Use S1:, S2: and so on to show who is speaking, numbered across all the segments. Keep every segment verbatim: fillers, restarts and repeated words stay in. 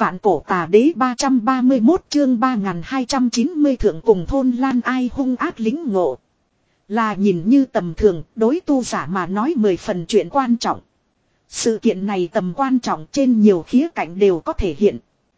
S1: Vạn cổ tà đế ba trăm ba mươi mốt chương ba nghìn hai trăm chín mươi thượng cùng thôn Lan ai hung ác lính ngộ. Là nhìn như tầm thường, đối tu giả mà nói mười phần chuyện quan trọng. Sự kiện này tầm quan trọng trên nhiều khía cạnh đều có thể hiện.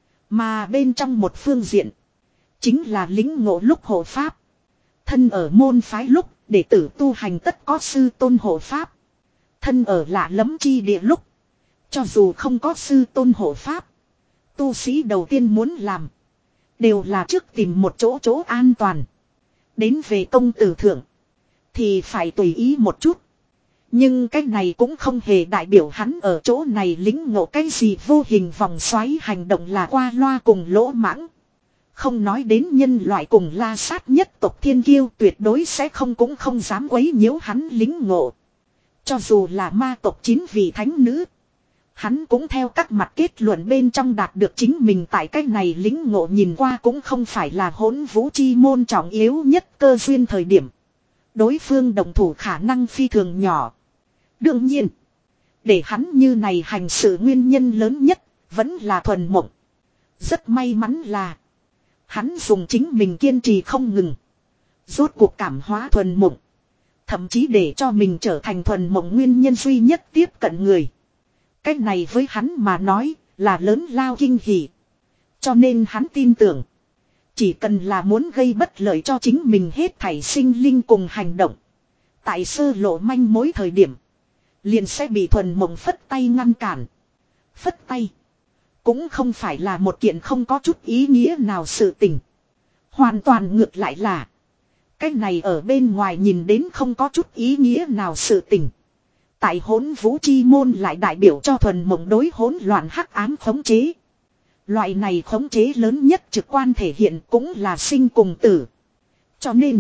S1: Mà bên trong một phương diện, chính là lính ngộ lúc hộ pháp. Thân ở môn phái lúc, đệ tử tu hành tất có sư tôn hộ pháp. Thân ở lạ lẫm chi địa lúc, cho dù không có sư tôn hộ pháp, tu sĩ đầu tiên muốn làm đều là trước tìm một chỗ chỗ an toàn. Đến về công tử thượng thì phải tùy ý một chút. Nhưng cái này cũng không hề đại biểu hắn ở chỗ này lính ngộ cái gì vô hình vòng xoáy hành động là qua loa cùng lỗ mãng. Không nói đến nhân loại cùng la sát nhất tộc thiên kiêu tuyệt đối sẽ không cũng không dám quấy nhiễu hắn lính ngộ. Cho dù là ma tộc chín vị thánh nữ, hắn cũng theo các mặt kết luận bên trong đạt được chính mình tại cái này lính ngộ nhìn qua cũng không phải là hỗn vũ chi môn trọng yếu nhất cơ duyên thời điểm. Đối phương đồng thủ khả năng phi thường nhỏ. Đương nhiên, để hắn như này hành sự nguyên nhân lớn nhất vẫn là thuần mộng. Rất may mắn là hắn dùng chính mình kiên trì không ngừng, rốt cuộc cảm hóa thuần mộng. Thậm chí để cho mình trở thành thuần mộng nguyên nhân duy nhất tiếp cận người. Cái này với hắn mà nói là lớn lao kinh hỉ. Cho nên hắn tin tưởng, chỉ cần là muốn gây bất lợi cho chính mình hết thảy sinh linh cùng hành động, tại sơ lộ manh mối thời điểm liền sẽ bị thuần mộng phất tay ngăn cản. Phất tay cũng không phải là một kiện không có chút ý nghĩa nào sự tình. Hoàn toàn ngược lại là cái này ở bên ngoài nhìn đến không có chút ý nghĩa nào sự tình, tại hỗn vũ chi môn lại đại biểu cho thuần mộng đối hỗn loạn hắc ám khống chế. Loại này khống chế lớn nhất trực quan thể hiện cũng là sinh cùng tử. Cho nên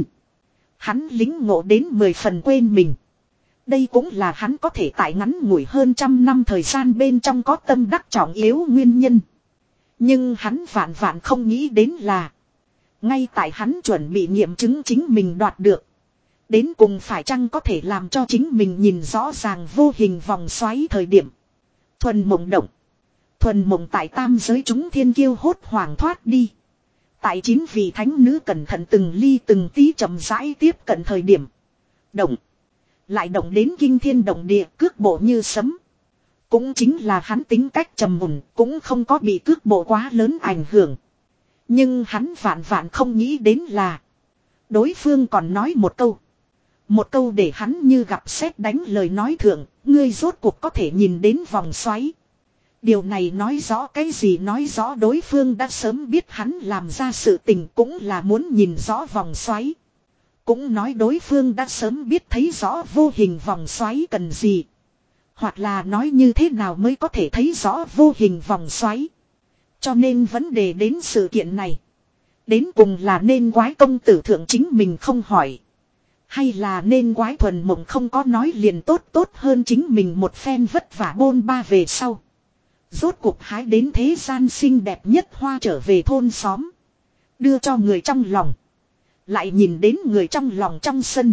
S1: hắn lính ngộ đến mười phần quên mình. Đây cũng là hắn có thể tại ngắn ngủi hơn trăm năm thời gian bên trong có tâm đắc trọng yếu nguyên nhân. Nhưng hắn vạn vạn không nghĩ đến là, ngay tại hắn chuẩn bị nghiệm chứng chính mình đoạt được, đến cùng phải chăng có thể làm cho chính mình nhìn rõ ràng vô hình vòng xoáy thời điểm, thuần mộng động. Thuần mộng tại tam giới chúng thiên kiêu hốt hoảng thoát đi. Tại chín vị thánh nữ cẩn thận từng ly từng tí chậm rãi tiếp cận thời điểm, động. Lại động đến kinh thiên động địa, cước bộ như sấm. Cũng chính là hắn tính cách trầm mùn, cũng không có bị cước bộ quá lớn ảnh hưởng. Nhưng hắn vạn vạn không nghĩ đến là, đối phương còn nói một câu. Một câu để hắn như gặp sét đánh lời nói thượng, ngươi rốt cuộc có thể nhìn đến vòng xoáy. Điều này nói rõ cái gì? Nói rõ đối phương đã sớm biết hắn làm ra sự tình cũng là muốn nhìn rõ vòng xoáy. Cũng nói đối phương đã sớm biết thấy rõ vô hình vòng xoáy cần gì. Hoặc là nói như thế nào mới có thể thấy rõ vô hình vòng xoáy. Cho nên vấn đề đến sự kiện này, đến cùng là nên quái công tử thượng chính mình không hỏi, hay là nên quái thuần mộng không có nói liền tốt tốt hơn chính mình một phen vất vả bôn ba về sau. Rốt cuộc hái đến thế gian xinh đẹp nhất hoa trở về thôn xóm, đưa cho người trong lòng. Lại nhìn đến người trong lòng trong sân,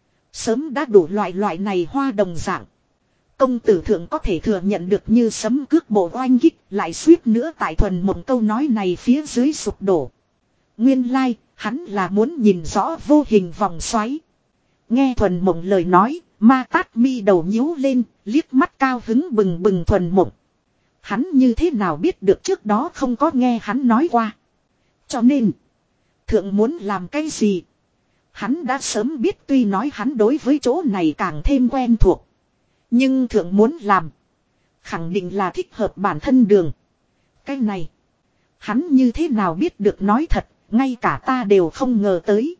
S1: sớm đã đủ loại loại này hoa đồng dạng. Công tử thượng có thể thừa nhận được như sấm cước bộ oanh kích, lại suýt nữa tại thuần mộng câu nói này phía dưới sụp đổ. Nguyên lai, like, hắn là muốn nhìn rõ vô hình vòng xoáy. Nghe thuần mộng lời nói, ma tát mi đầu nhíu lên, liếc mắt cao hứng bừng bừng thuần mộng. Hắn như thế nào biết được trước đó không có nghe hắn nói qua. Cho nên, thượng muốn làm cái gì, hắn đã sớm biết. Tuy nói hắn đối với chỗ này càng thêm quen thuộc, nhưng thượng muốn làm, khẳng định là thích hợp bản thân đường. Cái này, hắn như thế nào biết được? Nói thật, ngay cả ta đều không ngờ tới.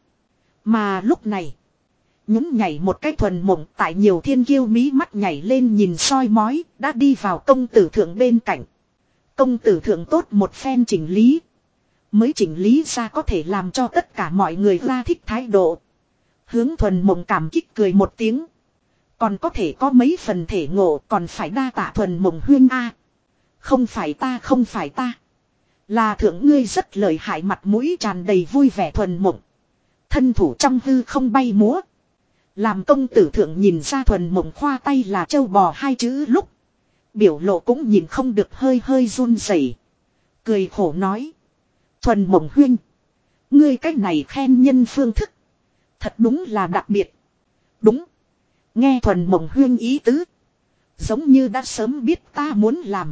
S1: Mà lúc này, nhún nhảy một cái thuần mộng tại nhiều thiên kiêu mí mắt nhảy lên nhìn soi mói, đã đi vào công tử thượng bên cạnh. Công tử thượng tốt một phen chỉnh lý, mới chỉnh lý ra có thể làm cho tất cả mọi người ra thích thái độ. Hướng thuần mộng cảm kích cười một tiếng. Còn có thể có mấy phần thể ngộ, còn phải đa tạ thuần mộng huyên a. Không phải ta, không phải ta, là thượng ngươi rất lợi hại. Mặt mũi tràn đầy vui vẻ thuần mộng, thân thủ trong hư không bay múa. Làm công tử thượng nhìn ra thuần mộng khoa tay là trâu bò hai chữ lúc, biểu lộ cũng nhìn không được hơi hơi run rẩy. Cười khổ nói. Thuần Mộng huynh. Ngươi cách này khen nhân phương thức. Thật đúng là đặc biệt. Đúng. Nghe Thuần Mộng huynh ý tứ. Giống như đã sớm biết ta muốn làm.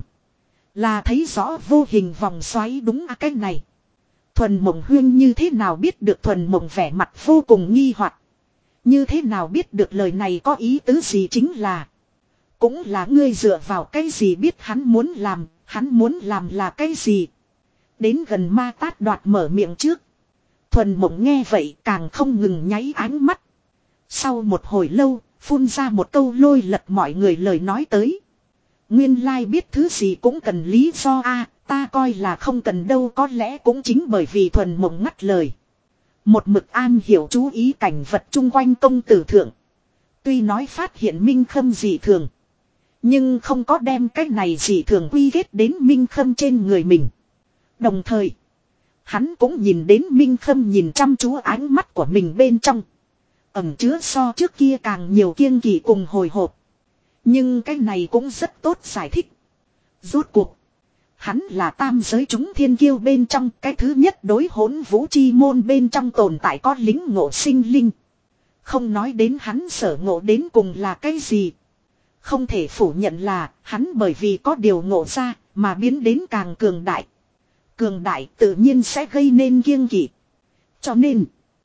S1: Là thấy rõ vô hình vòng xoáy đúng à cái này. Thuần Mộng huynh như thế nào biết được Thuần Mộng vẻ mặt vô cùng nghi hoặc. Như thế nào biết được lời này có ý tứ gì chính là. Cũng là ngươi dựa vào cái gì biết hắn muốn làm, hắn muốn làm là cái gì. Đến gần ma tát đoạt mở miệng trước. Thuần Mộng nghe vậy càng không ngừng nháy ánh mắt. Sau một hồi lâu, phun ra một câu lôi lật mọi người lời nói tới. Nguyên lai biết thứ gì cũng cần lý do a, ta coi là không cần đâu, có lẽ cũng chính bởi vì Thuần Mộng ngắt lời. Một mực an hiểu chú ý cảnh vật chung quanh công tử thượng. Tuy nói phát hiện Minh Khâm dị thường. Nhưng không có đem cái này dị thường quy kết đến Minh Khâm trên người mình. Đồng thời, hắn cũng nhìn đến Minh Khâm nhìn chăm chú ánh mắt của mình bên trong. Ẩn chứa so trước kia càng nhiều kiêng kỵ cùng hồi hộp. Nhưng cái này cũng rất tốt giải thích. Rốt cuộc, hắn là tam giới chúng thiên kiêu bên trong cái thứ nhất đối hỗn vũ chi môn bên trong tồn tại có lính ngộ sinh linh. Không nói đến hắn sở ngộ đến cùng là cái gì. Không thể phủ nhận là hắn bởi vì có điều ngộ ra mà biến đến càng cường đại. Cường đại tự nhiên sẽ gây nên kiêng kỵ. Cho nên,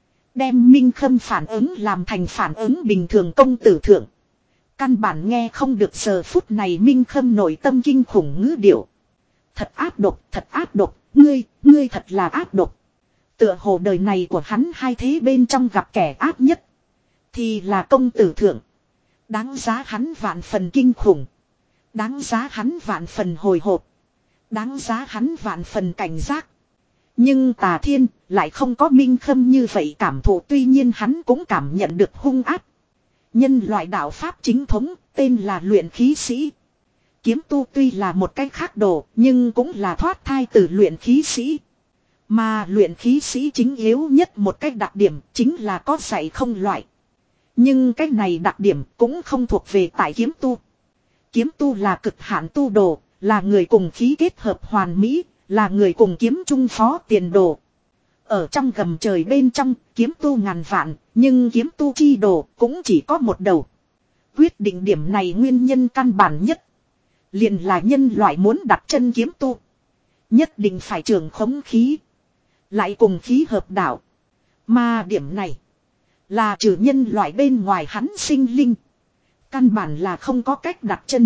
S1: đem Minh Khâm phản ứng làm thành phản ứng bình thường công tử thượng. Căn bản nghe không được giờ phút này Minh Khâm nội tâm kinh khủng ngữ điệu. Thật áp độc, thật áp độc, ngươi, ngươi thật là áp độc. Tựa hồ đời này của hắn hai thế bên trong gặp kẻ áp nhất. Thì là công tử thượng. Đáng giá hắn vạn phần kinh khủng. Đáng giá hắn vạn phần hồi hộp. Đáng giá hắn vạn phần cảnh giác. Nhưng Tà Thiên lại không có Minh Khâm như vậy cảm thụ, tuy nhiên hắn cũng cảm nhận được hung áp. Nhân loại đạo pháp chính thống tên là luyện khí sĩ. Kiếm tu tuy là một cách khác đồ nhưng cũng là thoát thai từ luyện khí sĩ. Mà luyện khí sĩ chính yếu nhất một cách đặc điểm chính là có dạy không loại. Nhưng cái này đặc điểm cũng không thuộc về tại kiếm tu. Kiếm tu là cực hạn tu đồ, là người cùng khí kết hợp hoàn mỹ, là người cùng kiếm chung phó tiền đồ. Ở trong gầm trời bên trong, kiếm tu ngàn vạn, nhưng kiếm tu chi đồ cũng chỉ có một đầu. Quyết định điểm này nguyên nhân căn bản nhất. Liền là nhân loại muốn đặt chân kiếm tu. Nhất định phải trường khống khí. Lại cùng khí hợp đạo. Mà điểm này là trừ nhân loại bên ngoài hắn sinh linh. Căn bản là không có cách đặt chân.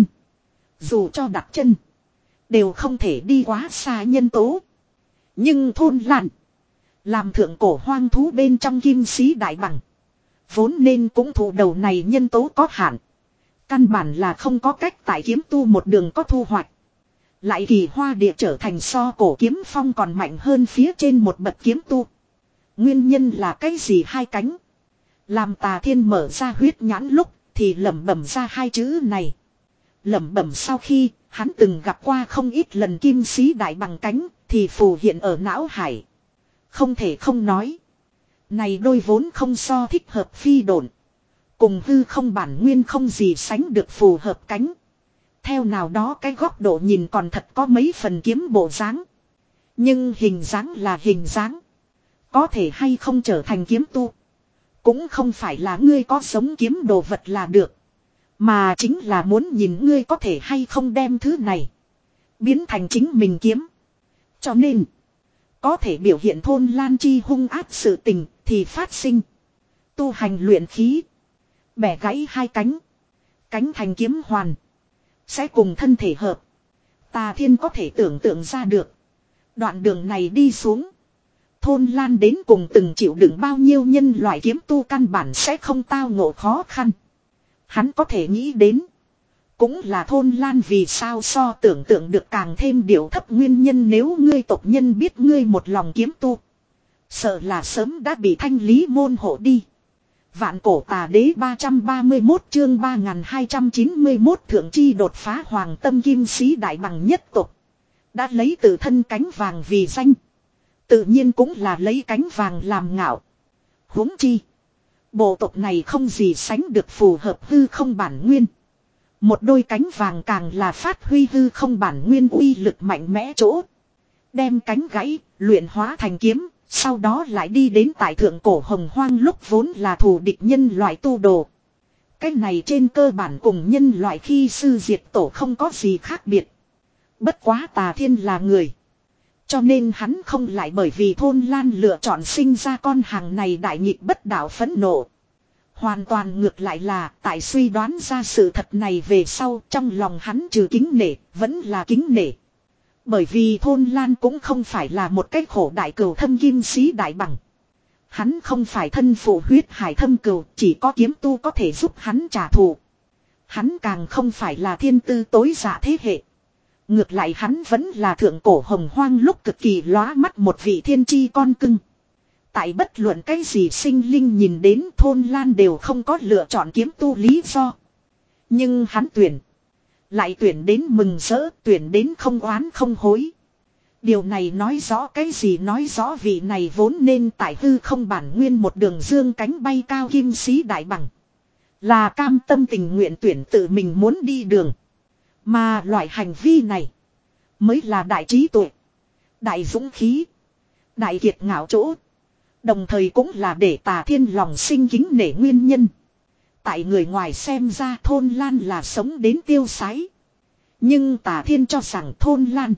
S1: Dù cho đặt chân, đều không thể đi quá xa nhân tố. Nhưng thôn làn, làm thượng cổ hoang thú bên trong kim sĩ đại bằng, vốn nên cũng thụ đầu này nhân tố có hạn. Căn bản là không có cách tại kiếm tu một đường có thu hoạch. Lại kỳ hoa địa trở thành so cổ kiếm phong còn mạnh hơn phía trên một bậc kiếm tu. Nguyên nhân là cái gì? Hai cánh. Làm Tà Thiên mở ra huyết nhãn lúc thì lẩm bẩm ra hai chữ này. Lẩm bẩm sau khi hắn từng gặp qua không ít lần kim sĩ đại bằng cánh thì phù hiện ở não hải. Không thể không nói. Này đôi vốn không so thích hợp phi độn. Cùng hư không bản nguyên không gì sánh được phù hợp cánh. Theo nào đó cái góc độ nhìn còn thật có mấy phần kiếm bộ dáng. Nhưng hình dáng là hình dáng. Có thể hay không trở thành kiếm tu. Cũng không phải là ngươi có sống kiếm đồ vật là được. Mà chính là muốn nhìn ngươi có thể hay không đem thứ này biến thành chính mình kiếm. Cho nên, có thể biểu hiện thôn lan chi hung ác sự tình thì phát sinh. Tu hành luyện khí, bẻ gãy hai cánh, cánh thành kiếm hoàn, sẽ cùng thân thể hợp. Tà Thiên có thể tưởng tượng ra được. Đoạn đường này đi xuống, thôn lan đến cùng từng chịu đựng bao nhiêu nhân loại kiếm tu căn bản sẽ không tao ngộ khó khăn. Hắn có thể nghĩ đến. Cũng là thôn lan vì sao so tưởng tượng được càng thêm điệu thấp nguyên nhân, nếu ngươi tộc nhân biết ngươi một lòng kiếm tu. Sợ là sớm đã bị thanh lý môn hộ đi. Vạn cổ tà đế ba trăm ba mươi mốt chương ba nghìn hai trăm chín mươi mốt thượng chi đột phá hoàng tâm kim sĩ đại bằng nhất tộc. Đã lấy tự thân cánh vàng vì danh. Tự nhiên cũng là lấy cánh vàng làm ngạo. Huống chi. Bộ tộc này không gì sánh được phù hợp hư không bản nguyên. Một đôi cánh vàng càng là phát huy hư không bản nguyên uy lực mạnh mẽ chỗ. đem cánh gãy, luyện hóa thành kiếm, sau đó lại đi đến tại thượng cổ hồng hoang lúc vốn là thù địch nhân loại tu đồ. Cái này trên cơ bản cùng nhân loại khi sư diệt tổ không có gì khác biệt. Bất quá Tà Thiên là người. Cho nên hắn không lại bởi vì Thôn Lan lựa chọn sinh ra con hàng này đại nghịch bất đạo phẫn nộ. Hoàn toàn ngược lại là tại suy đoán ra sự thật này về sau trong lòng hắn trừ kính nể, vẫn là kính nể. Bởi vì Thôn Lan cũng không phải là một cái khổ đại cừu thâm kim sĩ đại bằng. Hắn không phải thân phụ huyết hải thâm cừu, chỉ có kiếm tu có thể giúp hắn trả thù. Hắn càng không phải là thiên tư tối dạ thế hệ. Ngược lại hắn vẫn là thượng cổ hồng hoang lúc cực kỳ lóa mắt một vị thiên chi con cưng. Tại bất luận cái gì sinh linh nhìn đến Thôn Lan đều không có lựa chọn kiếm tu lý do. Nhưng hắn tuyển. Lại tuyển đến mừng rỡ, tuyển đến không oán không hối. Điều này nói rõ cái gì, nói rõ vị này vốn nên tại hư không bản nguyên một đường dương cánh bay cao kim sĩ đại bằng. Là cam tâm tình nguyện tuyển tự mình muốn đi đường. Mà loại hành vi này mới là đại trí tuệ, đại dũng khí, đại kiệt ngạo chỗ. Đồng thời cũng là để Tà Thiên lòng sinh kính nể nguyên nhân. Tại người ngoài xem ra Thôn Lan là sống đến tiêu sái. Nhưng Tà Thiên cho rằng Thôn Lan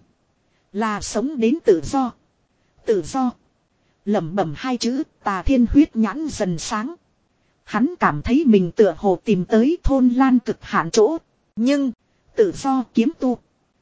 S1: là sống đến tự do. Tự do. Lẩm bẩm hai chữ, Tà Thiên huyết nhãn dần sáng. Hắn cảm thấy mình tựa hồ tìm tới Thôn Lan cực hạn chỗ. Nhưng tự do kiếm tu.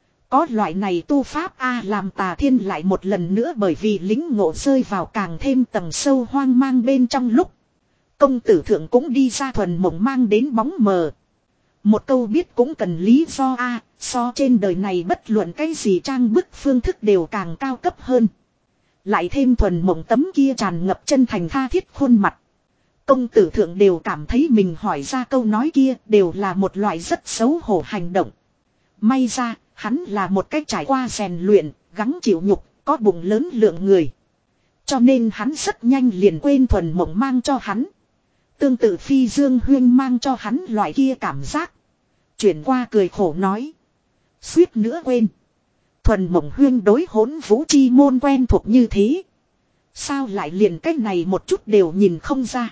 S1: Có loại này tu pháp a làm Tà Thiên lại một lần nữa bởi vì lính ngộ rơi vào càng thêm tầng sâu hoang mang bên trong lúc. Công tử thượng cũng đi ra thuần mộng mang đến bóng mờ. Một câu biết cũng cần lý do a so trên đời này bất luận cái gì trang bức phương thức đều càng cao cấp hơn. Lại thêm thuần mộng tấm kia tràn ngập chân thành tha thiết khuôn mặt. Công tử thượng đều cảm thấy mình hỏi ra câu nói kia đều là một loại rất xấu hổ hành động. May ra, hắn là một cách trải qua rèn luyện, gắng chịu nhục, có bụng lớn lượng người. Cho nên hắn rất nhanh liền quên thuần mộng mang cho hắn. Tương tự Phi Dương Huyên mang cho hắn loại kia cảm giác. Chuyển qua cười khổ nói. Suýt nữa quên. Thuần mộng Huyên đối Hỗn Vũ Chi môn quen thuộc như thế. Sao lại liền cách này một chút đều nhìn không ra.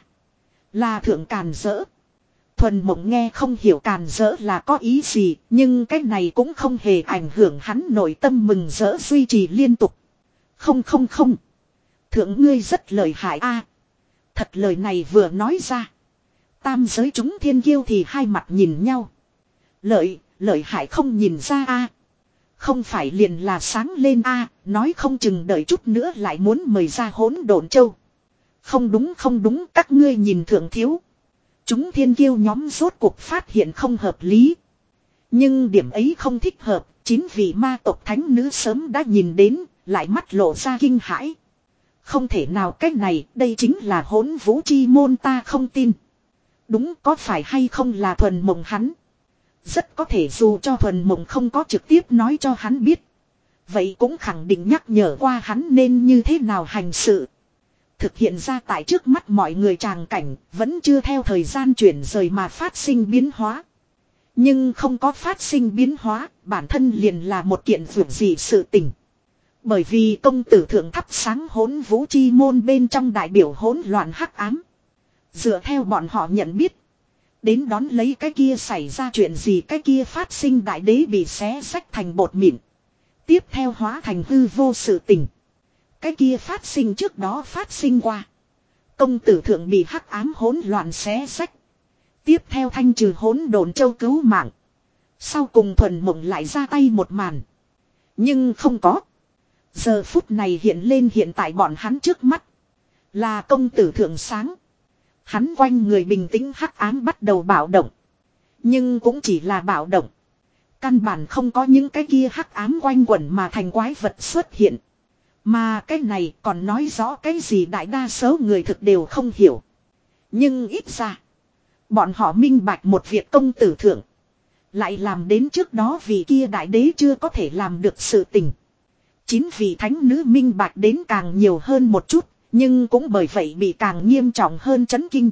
S1: Là thượng càn rỡ. Thuần mộng nghe không hiểu càn rỡ là có ý gì. Nhưng cái này cũng không hề ảnh hưởng hắn nội tâm mừng rỡ duy trì liên tục. Không không không. Thượng ngươi rất lợi hại a. Thật lời này vừa nói ra. Tam giới chúng thiên kiêu thì hai mặt nhìn nhau. Lợi, lợi hại không nhìn ra a. Không phải liền là sáng lên a, nói không chừng đợi chút nữa lại muốn mời ra Hỗn Độn Châu. Không đúng không đúng, các ngươi nhìn thượng thiếu. Chúng thiên kiêu nhóm rốt cuộc phát hiện không hợp lý. Nhưng điểm ấy không thích hợp, chín vị ma tộc thánh nữ sớm đã nhìn đến, lại mắt lộ ra kinh hãi. Không thể nào cách này, đây chính là Hỗn Vũ Chi môn, ta không tin. Đúng, có phải hay không là thuần mộng hắn? Rất có thể dù cho thuần mộng không có trực tiếp nói cho hắn biết. Vậy cũng khẳng định nhắc nhở qua hắn nên như thế nào hành sự. Thực hiện ra tại trước mắt mọi người tràng cảnh, vẫn chưa theo thời gian chuyển rời mà phát sinh biến hóa. Nhưng không có phát sinh biến hóa, bản thân liền là một kiện vượt gì sự tình. Bởi vì công tử thượng thắp sáng Hỗn Vũ Chi môn bên trong đại biểu hỗn loạn hắc ám. Dựa theo bọn họ nhận biết. Đến đón lấy cái kia xảy ra chuyện gì, cái kia phát sinh đại đế bị xé xách thành bột mịn. Tiếp theo hóa thành hư vô sự tình. Cái kia phát sinh trước đó phát sinh qua. Công tử thượng bị hắc ám hỗn loạn xé xách. Tiếp theo thanh trừ Hỗn Độn Châu cứu mạng. Sau cùng thuần mộng lại ra tay một màn. Nhưng không có. Giờ phút này hiện lên hiện tại bọn hắn trước mắt. Là công tử thượng sáng. Hắn quanh người bình tĩnh hắc ám bắt đầu bạo động. Nhưng cũng chỉ là bạo động. Căn bản không có những cái kia hắc ám quanh quẩn mà thành quái vật xuất hiện. Mà cái này còn nói rõ cái gì đại đa số người thực đều không hiểu. Nhưng ít ra. Bọn họ minh bạch một việc công tử thượng. Lại làm đến trước đó vì kia đại đế chưa có thể làm được sự tình. Chín vị thánh nữ minh bạch đến càng nhiều hơn một chút. Nhưng cũng bởi vậy bị càng nghiêm trọng hơn chấn kinh.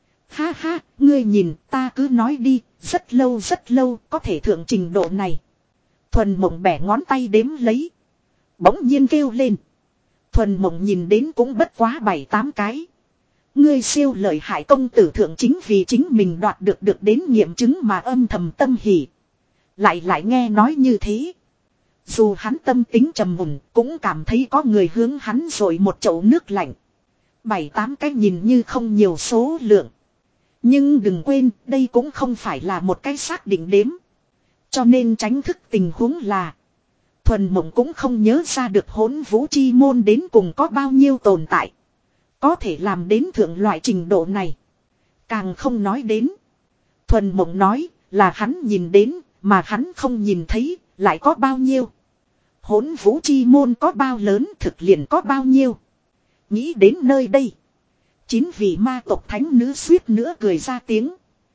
S1: Ha ha, ngươi nhìn ta cứ nói đi, rất lâu rất lâu có thể thượng trình độ này. Thuần mộng bẻ ngón tay đếm lấy. Bỗng nhiên kêu lên. Thuần Mộng nhìn đến cũng bất quá bảy tám cái. Ngươi siêu lợi hại công tử thượng chính vì chính mình đoạt được được đến nghiệm chứng mà âm thầm tâm hỉ. Lại lại nghe nói như thế. Dù hắn tâm tính trầm mùn cũng cảm thấy có người hướng hắn rồi một chậu nước lạnh. Bảy tám cái nhìn như không nhiều số lượng. Nhưng đừng quên đây cũng không phải là một cái xác định đếm. Cho nên tránh thức tình huống là. Thuần Mộng cũng không nhớ ra được Hỗn Vũ Chi Môn đến cùng có bao nhiêu tồn tại. Có thể làm đến thượng loại trình độ này. Càng không nói đến. Thuần Mộng nói là hắn nhìn đến mà hắn không nhìn thấy lại có bao nhiêu. Hỗn Vũ Chi Môn có bao lớn thực liền có bao nhiêu. Nghĩ đến nơi đây. Chín vị ma tộc thánh nữ suýt nữa cười ra tiếng.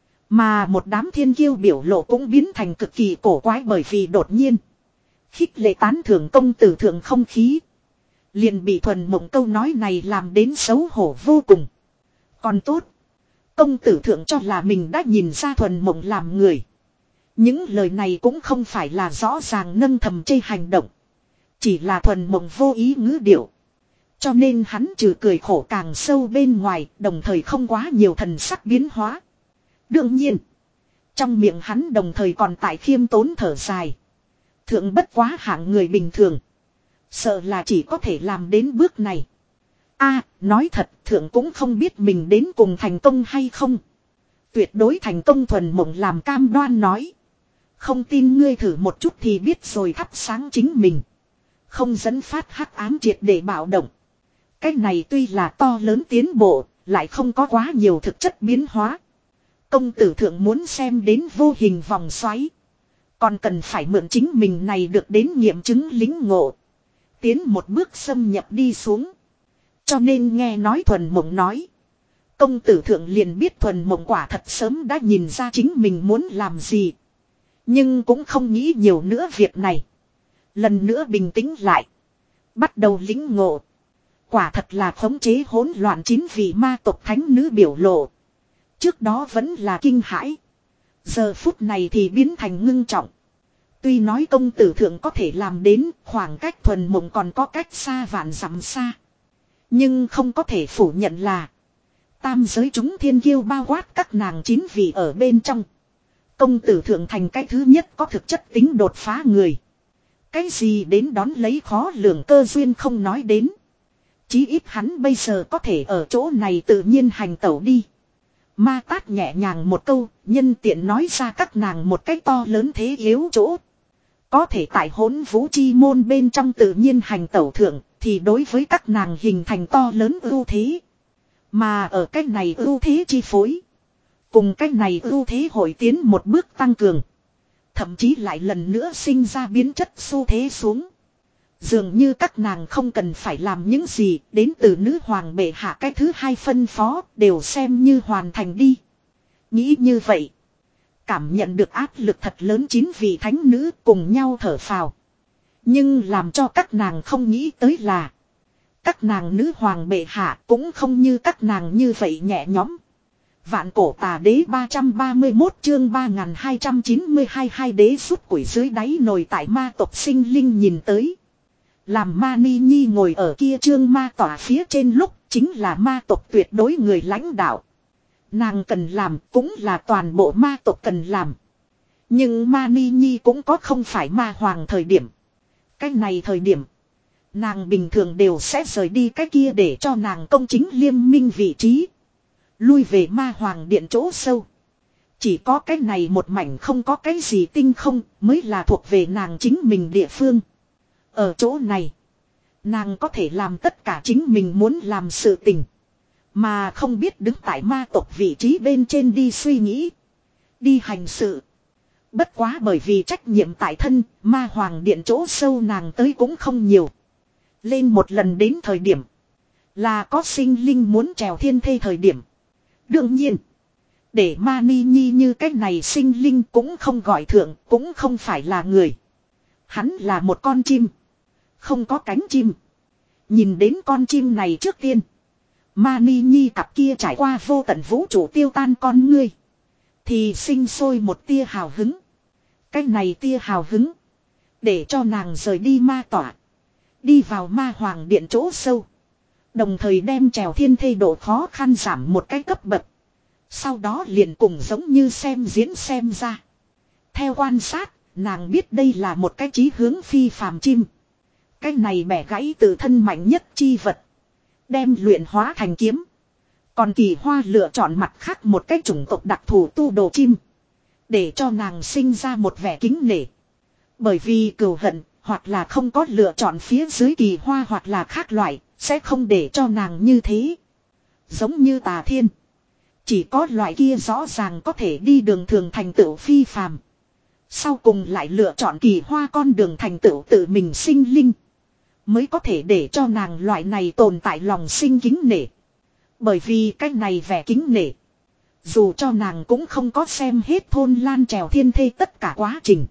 S1: Mà một đám thiên kiêu biểu lộ cũng biến thành cực kỳ cổ quái bởi vì đột nhiên. Khích lệ tán thưởng công tử thượng không khí. Liền bị Thuần Mộng câu nói này làm đến xấu hổ vô cùng. Còn tốt. Công tử thượng cho là mình đã nhìn ra Thuần Mộng làm người. Những lời này cũng không phải là rõ ràng nâng thầm chê hành động. Chỉ là Thuần Mộng vô ý ngữ điệu. Cho nên hắn trừ cười khổ càng sâu bên ngoài, đồng thời không quá nhiều thần sắc biến hóa. Đương nhiên, trong miệng hắn đồng thời còn tại khiêm tốn thở dài. Thượng bất quá hạng người bình thường. Sợ là chỉ có thể làm đến bước này. A, nói thật, thượng cũng không biết mình đến cùng thành công hay không. Tuyệt đối thành công. Thuần Mộng làm cam đoan nói. Không tin ngươi thử một chút thì biết rồi thắp sáng chính mình. Không dẫn phát hắc ám triệt để bạo động. Cái này tuy là to lớn tiến bộ, lại không có quá nhiều thực chất biến hóa. Công tử thượng muốn xem đến vô hình vòng xoáy. Còn cần phải mượn chính mình này được đến nghiệm chứng lính ngộ. Tiến một bước xâm nhập đi xuống. Cho nên nghe nói Thuần Mộng nói. Công tử thượng liền biết Thuần Mộng quả thật sớm đã nhìn ra chính mình muốn làm gì. Nhưng cũng không nghĩ nhiều nữa việc này. Lần nữa bình tĩnh lại. Bắt đầu lính ngộ. Quả thật là khống chế hỗn loạn chín vị ma tộc thánh nữ biểu lộ. Trước đó vẫn là kinh hãi. Giờ phút này thì biến thành ngưng trọng. Tuy nói công tử thượng có thể làm đến khoảng cách Thuần Mộng còn có cách xa vạn dặm xa. Nhưng không có thể phủ nhận là. Tam giới chúng thiên kiêu bao quát các nàng chín vị ở bên trong. Công tử thượng thành cái thứ nhất có thực chất tính đột phá người. Cái gì đến đón lấy khó lường cơ duyên không nói đến. Chí ít hắn bây giờ có thể ở chỗ này tự nhiên hành tẩu đi. Ma Tát nhẹ nhàng một câu, nhân tiện nói ra các nàng một cách to lớn thế yếu chỗ. Có thể tại Hỗn Vũ Chi Môn bên trong tự nhiên hành tẩu thượng, thì đối với các nàng hình thành to lớn ưu thế. Mà ở cách này ưu thế chi phối. Cùng cách này ưu thế hội tiến một bước tăng cường. Thậm chí lại lần nữa sinh ra biến chất xu thế xuống. Dường như các nàng không cần phải làm những gì đến từ nữ hoàng bệ hạ cái thứ hai phân phó đều xem như hoàn thành đi. Nghĩ như vậy. Cảm nhận được áp lực thật lớn chín vị thánh nữ cùng nhau thở phào. Nhưng làm cho các nàng không nghĩ tới là. Các nàng nữ hoàng bệ hạ cũng không như các nàng như vậy nhẹ nhõm. Vạn cổ tà đế ba trăm ba mươi mốt chương ba nghìn hai trăm chín mươi hai hai đế rút củi dưới đáy nồi tại ma tộc sinh linh nhìn tới. Làm ma ni nhi ngồi ở kia trương ma tỏa phía trên lúc chính là ma tộc tuyệt đối người lãnh đạo. Nàng cần làm cũng là toàn bộ ma tộc cần làm. Nhưng ma ni nhi cũng có không phải ma hoàng thời điểm. Cái này thời điểm. Nàng bình thường đều sẽ rời đi cái kia để cho nàng công chính liêm minh vị trí. Lui về ma hoàng điện chỗ sâu. Chỉ có cái này một mảnh không có cái gì tinh không mới là thuộc về nàng chính mình địa phương. Ở chỗ này. Nàng có thể làm tất cả chính mình muốn làm sự tình. Mà không biết đứng tại ma tộc vị trí bên trên đi suy nghĩ. Đi hành sự. Bất quá bởi vì trách nhiệm tại thân, ma hoàng điện chỗ sâu nàng tới cũng không nhiều. Lên một lần đến thời điểm. Là có sinh linh muốn trèo thiên thê thời điểm. Đương nhiên. Để ma ni nhi như cái này sinh linh cũng không gọi thượng, cũng không phải là người. Hắn là một con chim. Không có cánh chim. Nhìn đến con chim này trước tiên. Ma ni nhi cặp kia trải qua vô tận vũ trụ tiêu tan con ngươi. Thì sinh sôi một tia hào hứng. Cái này tia hào hứng. Để cho nàng rời đi ma tỏa. Đi vào ma hoàng điện chỗ sâu. Đồng thời đem trèo thiên thê độ khó khăn giảm một cái cấp bậc. Sau đó liền cùng giống như xem diễn xem ra. Theo quan sát, nàng biết đây là một cái chí hướng phi phàm chim. Cái này bẻ gãy từ thân mạnh nhất chi vật. Đem luyện hóa thành kiếm. Còn kỳ hoa lựa chọn mặt khác một cái chủng tộc đặc thù tu đồ chim. Để cho nàng sinh ra một vẻ kính nể. Bởi vì cừu hận, hoặc là không có lựa chọn phía dưới kỳ hoa hoặc là khác loại, sẽ không để cho nàng như thế. Giống như Tà Thiên. Chỉ có loại kia rõ ràng có thể đi đường thường thành tựu phi phàm. Sau cùng lại lựa chọn kỳ hoa con đường thành tựu tự mình sinh linh. Mới có thể để cho nàng loại này tồn tại lòng sinh kính nể. Bởi vì cái này vẻ kính nể. Dù cho nàng cũng không có xem hết thôn lan trèo thiên thê tất cả quá trình.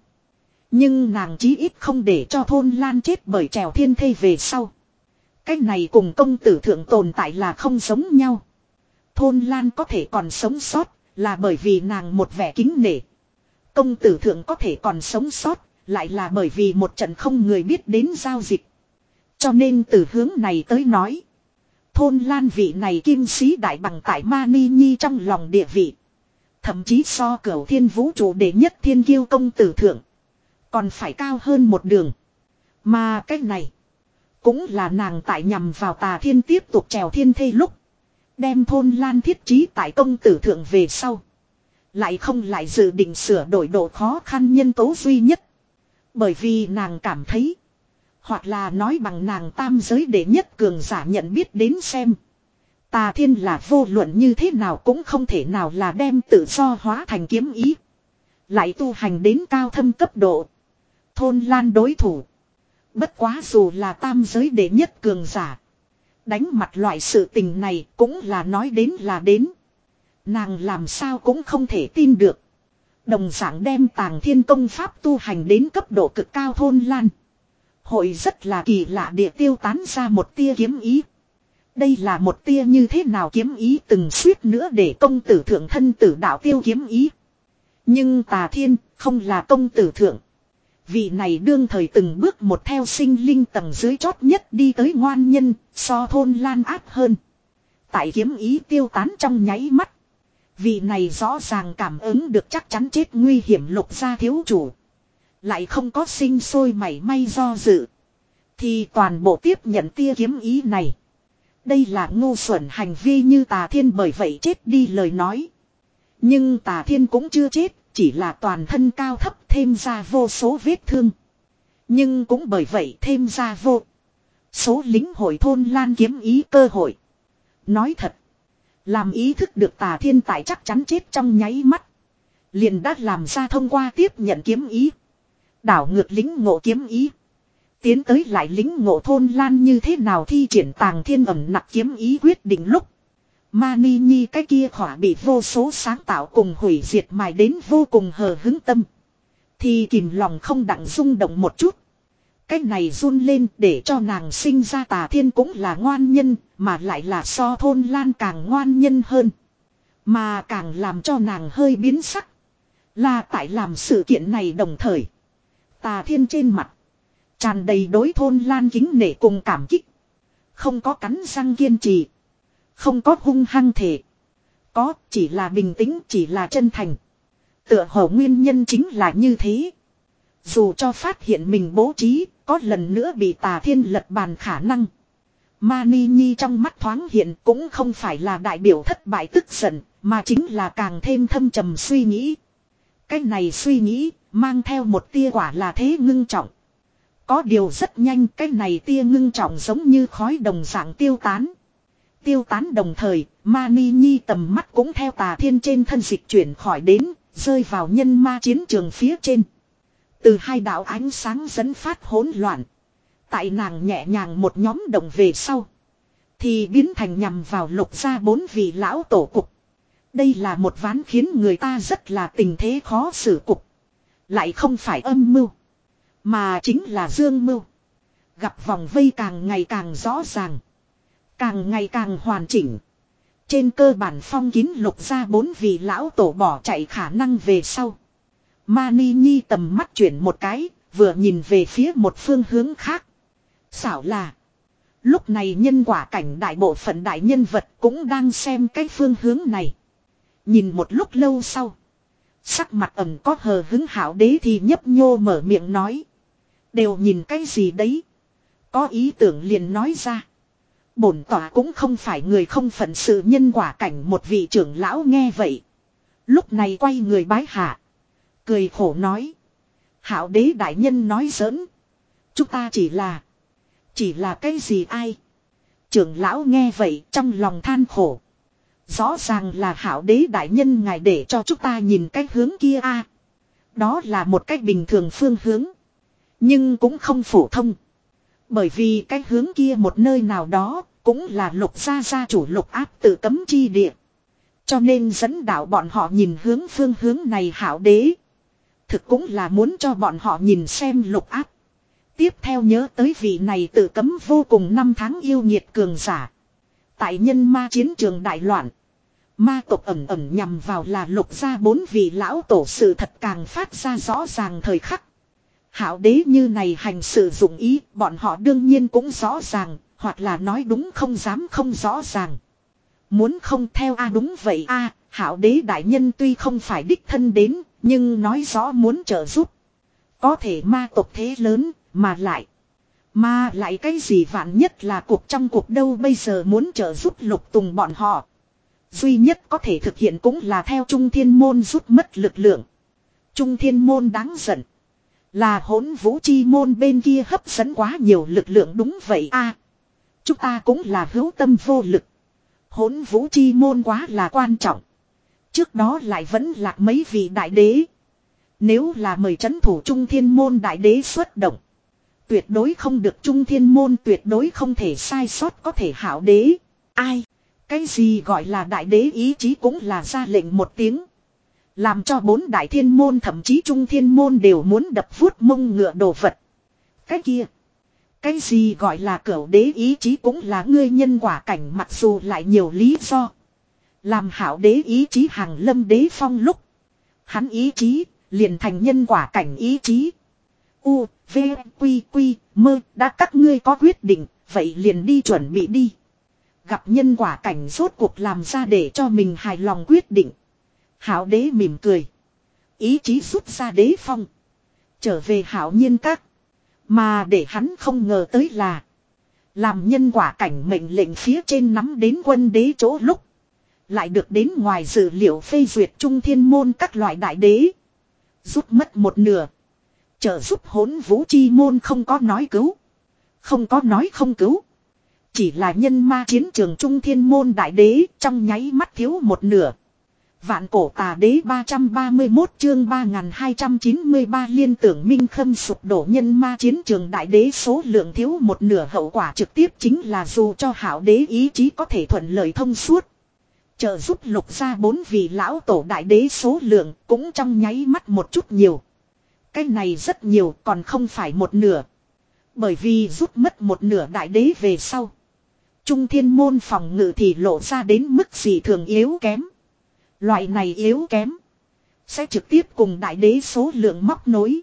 S1: Nhưng nàng chí ít không để cho thôn lan chết bởi trèo thiên thê về sau. Cái này cùng công tử thượng tồn tại là không giống nhau. Thôn lan có thể còn sống sót là bởi vì nàng một vẻ kính nể. Công tử thượng có thể còn sống sót lại là bởi vì một trận không người biết đến giao dịch. Cho nên từ hướng này tới nói. Thôn lan vị này kim sĩ đại bằng tại Mani Nhi trong lòng địa vị. Thậm chí so cửu thiên vũ trụ đệ nhất thiên kiêu công tử thượng. Còn phải cao hơn một đường. Mà cái này. Cũng là nàng tại nhằm vào Tà Thiên tiếp tục trèo thiên thê lúc. Đem thôn lan thiết trí tại công tử thượng về sau. Lại không lại dự định sửa đổi độ khó khăn nhân tố duy nhất. Bởi vì nàng cảm thấy. Hoặc là nói bằng nàng tam giới đệ nhất cường giả nhận biết đến xem. Tà Thiên là vô luận như thế nào cũng không thể nào là đem tự do hóa thành kiếm ý. Lại tu hành đến cao thâm cấp độ. Thôn lan đối thủ. Bất quá dù là tam giới đệ nhất cường giả. Đánh mặt loại sự tình này cũng là nói đến là đến. Nàng làm sao cũng không thể tin được. Đồng dạng đem Tàng Thiên công pháp tu hành đến cấp độ cực cao thôn lan. Hội rất là kỳ lạ địa tiêu tán ra một tia kiếm ý. Đây là một tia như thế nào kiếm ý từng suýt nữa để công tử thượng thân tử đạo tiêu kiếm ý. Nhưng Tà Thiên không là công tử thượng. Vị này đương thời từng bước một theo sinh linh tầng dưới chót nhất đi tới ngoan nhân, so thôn lan áp hơn. Tại kiếm ý tiêu tán trong nháy mắt. Vị này rõ ràng cảm ứng được chắc chắn chết nguy hiểm lục gia thiếu chủ. Lại không có sinh sôi mảy may do dự. Thì toàn bộ tiếp nhận tia kiếm ý này. Đây là ngu xuẩn hành vi như Tà Thiên bởi vậy chết đi lời nói. Nhưng Tà Thiên cũng chưa chết. Chỉ là toàn thân cao thấp thêm ra vô số vết thương. Nhưng cũng bởi vậy thêm ra vô số lính hội thôn lan kiếm ý cơ hội. Nói thật. Làm ý thức được Tà Thiên tại chắc chắn chết trong nháy mắt. Liền đã làm ra thông qua tiếp nhận kiếm ý. Đảo ngược lính ngộ kiếm ý. Tiến tới lại lính ngộ thôn lan như thế nào thi triển Tàng Thiên ẩm nặc kiếm ý quyết định lúc. Mani Nhi cái kia khỏa bị vô số sáng tạo cùng hủy diệt mài đến vô cùng hờ hứng tâm. Thì kìm lòng không đặng rung động một chút. Cái này run lên để cho nàng sinh ra Tà Thiên cũng là ngoan nhân, mà lại là so thôn lan càng ngoan nhân hơn. Mà càng làm cho nàng hơi biến sắc. Là tại làm sự kiện này đồng thời. Tà Thiên trên mặt. Tràn đầy đối thôn lan kính nể cùng cảm kích. Không có cắn răng kiên trì. Không có hung hăng thể. Có chỉ là bình tĩnh, chỉ là chân thành. Tựa hồ nguyên nhân chính là như thế. Dù cho phát hiện mình bố trí, có lần nữa bị Tà Thiên lật bàn khả năng. Mani Nhi trong mắt thoáng hiện cũng không phải là đại biểu thất bại tức giận, mà chính là càng thêm thâm trầm suy nghĩ. Cái này suy nghĩ, mang theo một tia quả là thế ngưng trọng. Có điều rất nhanh cái này tia ngưng trọng giống như khói đồng dạng tiêu tán. Tiêu tán đồng thời, Mani Nhi tầm mắt cũng theo Tà Thiên trên thân dịch chuyển khỏi đến, rơi vào nhân ma chiến trường phía trên. Từ hai đạo ánh sáng dẫn phát hỗn loạn. Tại nàng nhẹ nhàng một nhóm động về sau. Thì biến thành nhằm vào lục gia bốn vị lão tổ cục. Đây là một ván khiến người ta rất là tình thế khó xử cục. Lại không phải âm mưu. Mà chính là dương mưu. Gặp vòng vây càng ngày càng rõ ràng. Càng ngày càng hoàn chỉnh. Trên cơ bản phong kín lục gia bốn vị lão tổ bỏ chạy khả năng về sau. Mani Nhi tầm mắt chuyển một cái, vừa nhìn về phía một phương hướng khác. Xảo là. Lúc này nhân quả cảnh đại bộ phận đại nhân vật cũng đang xem cái phương hướng này. Nhìn một lúc lâu sau. Sắc mặt ẩm có hờ hứng Hảo Đế thì nhấp nhô mở miệng nói. Đều nhìn cái gì đấy. Có ý tưởng liền nói ra. Bổn tỏa cũng không phải người không phận sự nhân quả cảnh một vị trưởng lão nghe vậy. Lúc này quay người bái hạ. Cười khổ nói. Hảo Đế đại nhân nói giỡn. Chúng ta chỉ là. Chỉ là cái gì ai. Trưởng lão nghe vậy trong lòng than khổ. Rõ ràng là Hảo Đế đại nhân ngài để cho chúng ta nhìn cái hướng kia a. Đó là một cách bình thường phương hướng. Nhưng cũng không phổ thông. Bởi vì cái hướng kia một nơi nào đó cũng là Lục gia gia chủ Lục Áp tự cấm chi địa. Cho nên dẫn đạo bọn họ nhìn hướng phương hướng này Hảo Đế. Thực cũng là muốn cho bọn họ nhìn xem Lục Áp. Tiếp theo nhớ tới vị này tự cấm vô cùng năm tháng yêu nhiệt cường giả. Tại nhân ma chiến trường đại loạn. Ma tộc ẩn ẩn nhằm vào là Lục gia bốn vị lão tổ sự thật càng phát ra rõ ràng thời khắc. Hảo Đế như này hành sự dụng ý, bọn họ đương nhiên cũng rõ ràng, hoặc là nói đúng không dám không rõ ràng. Muốn không theo a đúng vậy a, Hảo Đế đại nhân tuy không phải đích thân đến, nhưng nói rõ muốn trợ giúp. Có thể ma tộc thế lớn, mà lại. Mà lại cái gì vạn nhất là cuộc trong cuộc đâu bây giờ muốn trợ giúp Lục Tùng bọn họ. Duy nhất có thể thực hiện cũng là theo Trung Thiên Môn rút mất lực lượng. Trung Thiên Môn đáng giận. Là Hỗn Vũ Chi Môn bên kia hấp dẫn quá nhiều lực lượng đúng vậy a. Chúng ta cũng là hữu tâm vô lực. Hỗn Vũ Chi Môn quá là quan trọng. Trước đó lại vẫn lạc mấy vị đại đế. Nếu là mời trấn thủ Trung Thiên Môn đại đế xuất động. Tuyệt đối không được Trung Thiên Môn tuyệt đối không thể sai sót có thể Hảo Đế. Ai? Cái gì gọi là đại đế ý chí cũng là ra lệnh một tiếng. Làm cho bốn đại thiên môn thậm chí Trung Thiên Môn đều muốn đập vuốt mông ngựa đồ vật. Cái kia. Cái gì gọi là cửu đế ý chí cũng là ngươi nhân quả cảnh mặc dù lại nhiều lý do. Làm Hảo Đế ý chí hàng lâm đế phong lúc. Hắn ý chí liền thành nhân quả cảnh ý chí. U, V, Quy, Quy, Mơ đã các ngươi có quyết định, vậy liền đi chuẩn bị đi. Gặp nhân quả cảnh rốt cuộc làm ra để cho mình hài lòng quyết định. Hảo Đế mỉm cười. Ý chí rút ra đế phong. Trở về Hảo Nhiên Các. Mà để hắn không ngờ tới là. Làm nhân quả cảnh mệnh lệnh phía trên nắm đến quân đế chỗ lúc. Lại được đến ngoài dự liệu phê duyệt Trung Thiên Môn các loại đại đế. Rút mất một nửa. Trợ giúp Hỗn Vũ Chi Môn không có nói cứu. Không có nói không cứu. Chỉ là nhân ma chiến trường Trung Thiên Môn đại đế trong nháy mắt thiếu một nửa. Vạn cổ tà đế ba trăm ba mươi mốt chương ba nghìn hai trăm chín mươi ba liên tưởng minh khâm sụp đổ nhân ma chiến trường đại đế số lượng thiếu một nửa hậu quả trực tiếp chính là dù cho Hảo Đế ý chí có thể thuận lợi thông suốt. Trợ giúp Lục gia bốn vị lão tổ đại đế số lượng cũng trong nháy mắt một chút nhiều. Cái này rất nhiều còn không phải một nửa. Bởi vì rút mất một nửa đại đế về sau. Trung Thiên Môn phòng ngự thì lộ ra đến mức gì thường yếu kém. Loại này yếu kém. Sẽ trực tiếp cùng đại đế số lượng móc nối.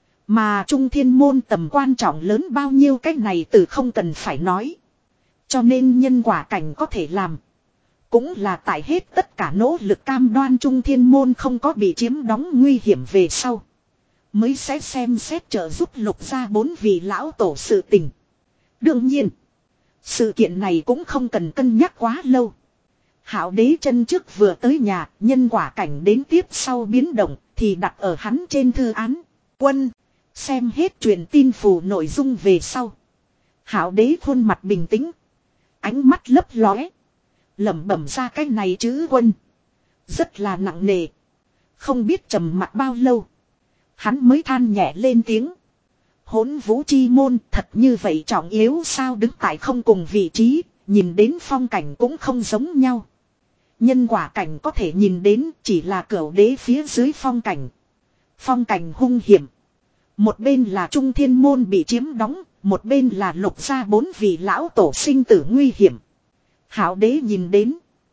S1: Mà Trung Thiên Môn tầm quan trọng lớn bao nhiêu cái này từ không cần phải nói. Cho nên nhân quả cảnh có thể làm. Cũng là tại hết tất cả nỗ lực cam đoan Trung Thiên Môn không có bị chiếm đóng nguy hiểm về sau. Mới sẽ xem xét trợ giúp Lục gia bốn vị lão tổ sự tình. Đương nhiên. Sự kiện này cũng không cần cân nhắc quá lâu. Hảo Đế chân trước vừa tới nhà, nhân quả cảnh đến tiếp sau biến động, thì đặt ở hắn trên thư án. Quân, xem hết truyền tin phù nội dung về sau. Hảo Đế khuôn mặt bình tĩnh. Ánh mắt lấp lóe. Lẩm bẩm ra cái này chữ quân. Rất là nặng nề. Không biết trầm mặt bao lâu. Hắn mới than nhẹ lên tiếng. Hỗn Vũ Chi Môn thật như vậy trọng yếu sao đứng tại không cùng vị trí, nhìn đến phong cảnh cũng không giống nhau. Nhân quả cảnh có thể nhìn đến chỉ là cửu đế phía dưới phong cảnh. Phong cảnh hung hiểm. Một bên là Trung Thiên Môn bị chiếm đóng, một bên là Lục gia bốn vị lão tổ sinh tử nguy hiểm. Hảo Đế nhìn đến,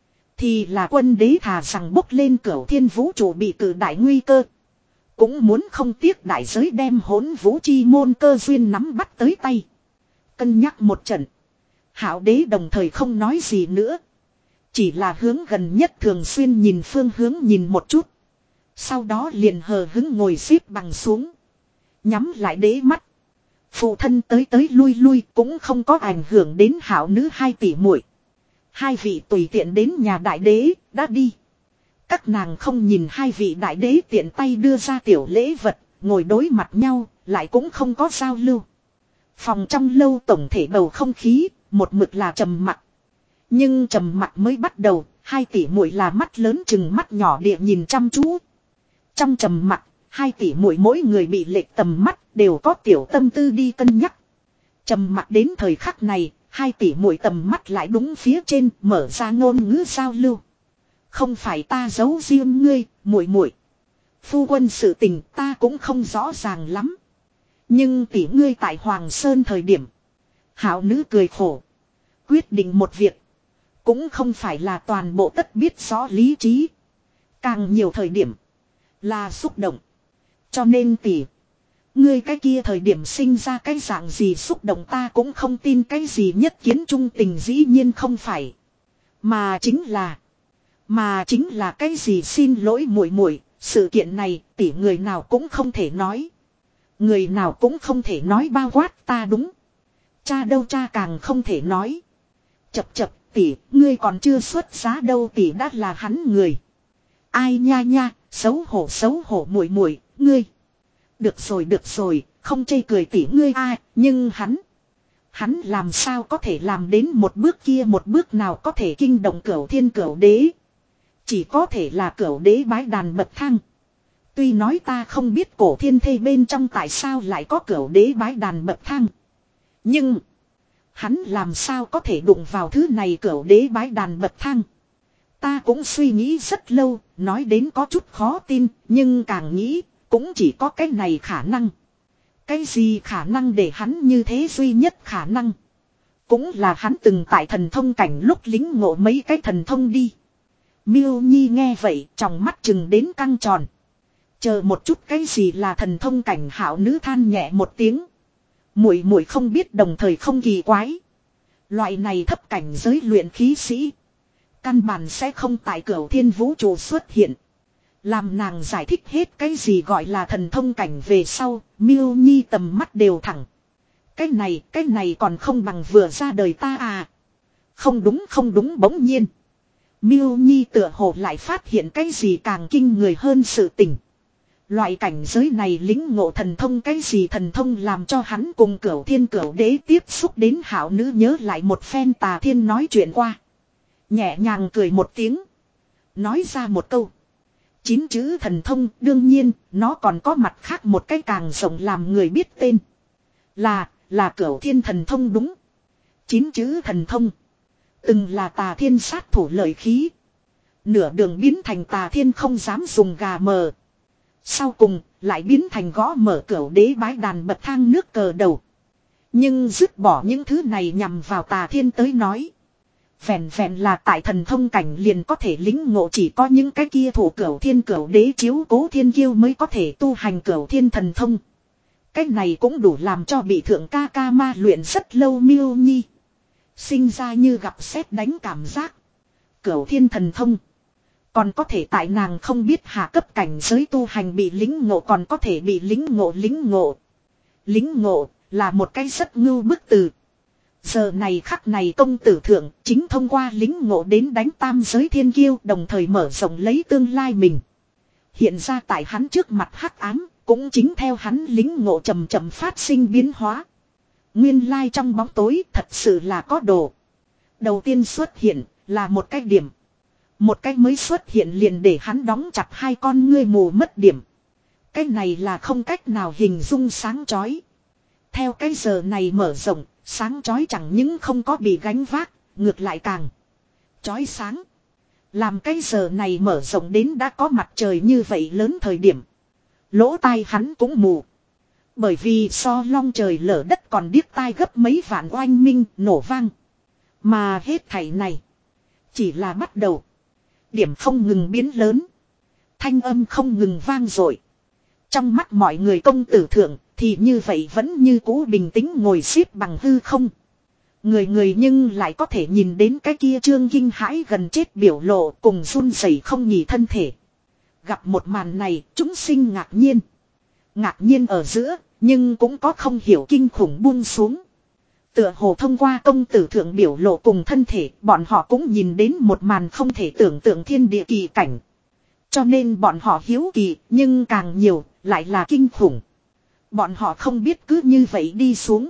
S1: thì là quân đế thà rằng bốc lên cửu thiên vũ trụ bị cử đại nguy cơ. Cũng muốn không tiếc đại giới đem Hỗn Vũ Chi Môn cơ duyên nắm bắt tới tay. Cân nhắc một trận. Hạo đế đồng thời không nói gì nữa. Chỉ là hướng gần nhất thường xuyên nhìn phương hướng nhìn một chút. Sau đó liền hờ hứng ngồi xếp bằng xuống. Nhắm lại đế mắt. Phụ thân tới tới lui lui cũng không có ảnh hưởng đến hảo nữ hai tỷ muội. Hai vị tùy tiện đến nhà đại đế, đã đi. Các nàng không nhìn hai vị đại đế tiện tay đưa ra tiểu lễ vật, ngồi đối mặt nhau, lại cũng không có giao lưu. Phòng trong lâu tổng thể bầu không khí, một mực là trầm mặc. Nhưng trầm mặc mới bắt đầu, hai tỷ muội là mắt lớn chừng mắt nhỏ địa nhìn chăm chú. Trong trầm mặc, hai tỷ muội mỗi người bị lệch tầm mắt, đều có tiểu tâm tư đi cân nhắc. Trầm mặc đến thời khắc này, hai tỷ muội tầm mắt lại đúng phía trên, mở ra ngôn ngữ giao lưu. Không phải ta giấu riêng ngươi, muội muội. Phu quân sự tình ta cũng không rõ ràng lắm. Nhưng tỷ ngươi tại Hoàng Sơn thời điểm. Hảo nữ cười khổ. Quyết định một việc. Cũng không phải là toàn bộ tất biết rõ lý trí. Càng nhiều thời điểm. Là xúc động. Cho nên tỷ. Ngươi cái kia thời điểm sinh ra cái dạng gì xúc động ta cũng không tin cái gì nhất kiến trung tình dĩ nhiên không phải. Mà chính là. Mà chính là cái gì xin lỗi muội muội, sự kiện này tỷ người nào cũng không thể nói. Người nào cũng không thể nói bao quát ta đúng. Cha đâu cha càng không thể nói. Chập chập tỷ, ngươi còn chưa xuất giá đâu tỷ đã là hắn người. Ai nha nha, xấu hổ xấu hổ muội muội, ngươi. Được rồi được rồi, không chê cười tỷ ngươi ai, nhưng hắn. Hắn làm sao có thể làm đến một bước kia một bước nào có thể kinh động cửu thiên cửu đế. Chỉ có thể là cửu đế bái đàn bậc thang. Tuy nói ta không biết cổ thiên thê bên trong tại sao lại có cửu đế bái đàn bậc thang. Nhưng. Hắn làm sao có thể đụng vào thứ này cửu đế bái đàn bậc thang. Ta cũng suy nghĩ rất lâu. Nói đến có chút khó tin. Nhưng càng nghĩ. Cũng chỉ có cái này khả năng. Cái gì khả năng để hắn như thế duy nhất khả năng. Cũng là hắn từng tại thần thông cảnh lúc lính ngộ mấy cái thần thông đi. Miêu Nhi nghe vậy trong mắt chừng đến căng tròn. Chờ một chút cái gì là thần thông cảnh hảo nữ than nhẹ một tiếng. Muội muội không biết đồng thời không kỳ quái. Loại này thấp cảnh giới luyện khí sĩ. Căn bản sẽ không tại cửu thiên vũ trụ xuất hiện. Làm nàng giải thích hết cái gì gọi là thần thông cảnh về sau. Miêu Nhi tầm mắt đều thẳng. Cái này cái này còn không bằng vừa ra đời ta à. Không đúng không đúng bỗng nhiên. Miêu Nhi tựa hồ lại phát hiện cái gì càng kinh người hơn sự tình. Loại cảnh giới này lính ngộ thần thông cái gì thần thông làm cho hắn cùng cửu thiên cửu đế tiếp xúc đến hảo nữ nhớ lại một phen tà thiên nói chuyện qua. Nhẹ nhàng cười một tiếng. Nói ra một câu. Chín chữ thần thông đương nhiên nó còn có mặt khác một cái càng rộng làm người biết tên. Là, là cửu thiên thần thông đúng. Chín chữ thần thông. Từng là tà thiên sát thủ lợi khí. Nửa đường biến thành tà thiên không dám dùng gà mờ. Sau cùng lại biến thành gõ mở cửu đế bái đàn bậc thang nước cờ đầu. Nhưng dứt bỏ những thứ này nhằm vào tà thiên tới nói. Vẹn vẹn là tại thần thông cảnh liền có thể lính ngộ chỉ có những cái kia thủ cửu thiên cửu đế chiếu cố thiên kiêu mới có thể tu hành cửu thiên thần thông. Cái này cũng đủ làm cho bị thượng ca ca ma luyện rất lâu Miêu Nhi. Sinh ra như gặp sét đánh cảm giác. Cửu thiên thần thông. Còn có thể tại nàng không biết hạ cấp cảnh giới tu hành bị lính ngộ còn có thể bị lính ngộ lính ngộ. Lính ngộ là một cái rất ngưu bức từ. Giờ này khắc này công tử thượng chính thông qua lính ngộ đến đánh tam giới thiên kiêu đồng thời mở rộng lấy tương lai mình. Hiện ra tại hắn trước mặt hắc ám cũng chính theo hắn lính ngộ chậm chậm phát sinh biến hóa. Nguyên lai trong bóng tối thật sự là có đồ. Đầu tiên xuất hiện là một cái điểm. Một cái mới xuất hiện liền để hắn đóng chặt hai con ngươi mù mất điểm. Cái này là không cách nào hình dung sáng chói. Theo cái giờ này mở rộng, sáng chói chẳng những không có bị gánh vác, ngược lại càng chói sáng. Làm cái giờ này mở rộng đến đã có mặt trời như vậy lớn thời điểm. Lỗ tai hắn cũng mù. Bởi vì so long trời lở đất còn điếc tai gấp mấy vạn oanh minh nổ vang. Mà hết thảy này chỉ là bắt đầu. Điểm không ngừng biến lớn. Thanh âm không ngừng vang dội. Trong mắt mọi người công tử thượng Thì như vậy vẫn như cũ bình tĩnh ngồi xếp bằng hư không. Người người nhưng lại có thể nhìn đến cái kia trương kinh hãi gần chết biểu lộ cùng run rẩy không nhì thân thể. Gặp một màn này chúng sinh ngạc nhiên. Ngạc nhiên ở giữa nhưng cũng có không hiểu kinh khủng buông xuống. Tựa hồ thông qua công tử thượng biểu lộ cùng thân thể bọn họ cũng nhìn đến một màn không thể tưởng tượng thiên địa kỳ cảnh. Cho nên bọn họ hiếu kỳ nhưng càng nhiều lại là kinh khủng. Bọn họ không biết cứ như vậy đi xuống.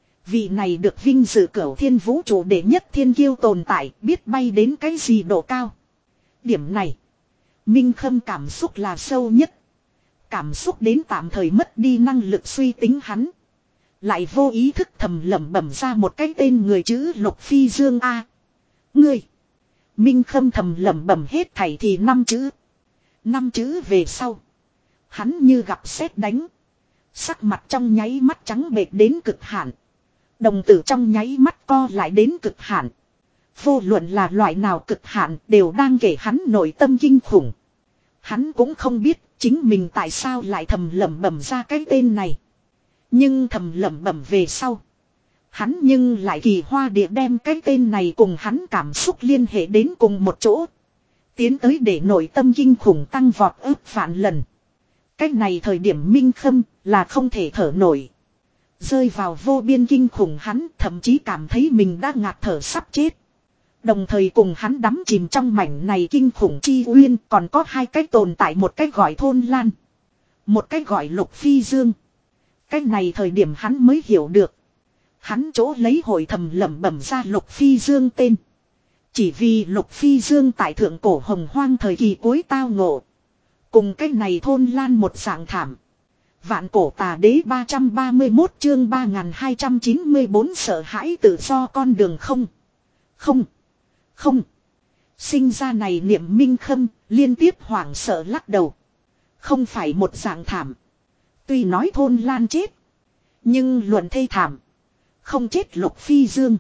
S1: Vị này được vinh dự cửu thiên vũ trụ đệ nhất thiên kiêu tồn tại biết bay đến cái gì độ cao. Điểm này, Minh Khâm cảm xúc là sâu nhất. Cảm xúc đến tạm thời mất đi năng lực suy tính hắn. Lại vô ý thức thầm lẩm bẩm ra một cái tên người chữ Lục Phi Dương A. Ngươi. Minh Khâm thầm lẩm bẩm hết thảy thì năm chữ. Năm chữ về sau. Hắn như gặp sét đánh. Sắc mặt trong nháy mắt trắng bệch đến cực hạn. Đồng tử trong nháy mắt co lại đến cực hạn. Vô luận là loại nào cực hạn đều đang kể hắn nội tâm kinh khủng. Hắn cũng không biết chính mình tại sao lại thầm lẩm bẩm ra cái tên này. Nhưng thầm lẩm bẩm về sau. Hắn nhưng lại kỳ hoa địa đem cái tên này cùng hắn cảm xúc liên hệ đến cùng một chỗ. Tiến tới để nội tâm kinh khủng tăng vọt ước vạn lần. Cách này thời điểm Minh Khâm là không thể thở nổi. Rơi vào vô biên kinh khủng hắn thậm chí cảm thấy mình đã ngạt thở sắp chết. Đồng thời cùng hắn đắm chìm trong mảnh này kinh khủng chi uyên còn có hai cái tồn tại, một cái gọi Thôn Lan. Một cái gọi Lục Phi Dương. Cái này thời điểm hắn mới hiểu được. Hắn chỗ lấy hồi thầm lẩm bẩm ra Lục Phi Dương tên. Chỉ vì Lục Phi Dương tại thượng cổ hồng hoang thời kỳ cuối tao ngộ. Cùng cái này Thôn Lan một dạng thảm. Vạn cổ tà đế ba trăm ba mươi mốt chương ba nghìn hai trăm chín mươi bốn sợ hãi tự do con đường không. Không. Không. Sinh ra này niệm Minh Khâm liên tiếp hoảng sợ lắc đầu. Không phải một dạng thảm. Tuy nói Thôn Lan chết. Nhưng luận thê thảm. Không chết Lục Phi Dương.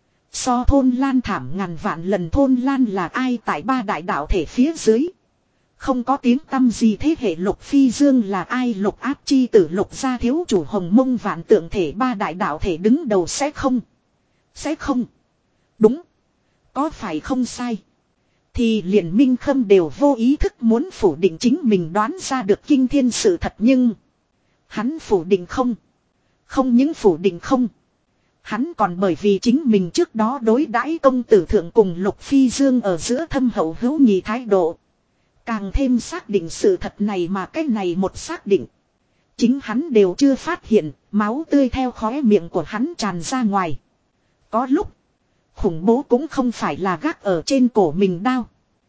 S1: So Thôn Lan thảm ngàn vạn lần. Thôn Lan là ai tại ba đại đạo thể phía dưới. Không có tiếng tăm gì thế hệ Lục Phi Dương là ai, Lục Áp chi tử Lục gia thiếu chủ hồng mông vạn tượng thể ba đại đạo thể đứng đầu sẽ không. Sẽ không. Đúng. Có phải không sai. Thì liền Minh Khâm đều vô ý thức muốn phủ định chính mình đoán ra được kinh thiên sự thật nhưng. Hắn phủ định không. Không những phủ định không. Hắn còn bởi vì chính mình trước đó đối đãi công tử thượng cùng Lục Phi Dương ở giữa thâm hậu hữu nhị thái độ. Càng thêm xác định sự thật này mà cái này một xác định. Chính hắn đều chưa phát hiện, máu tươi theo khóe miệng của hắn tràn ra ngoài. Có lúc, khủng bố cũng không phải là gác ở trên cổ mình đao.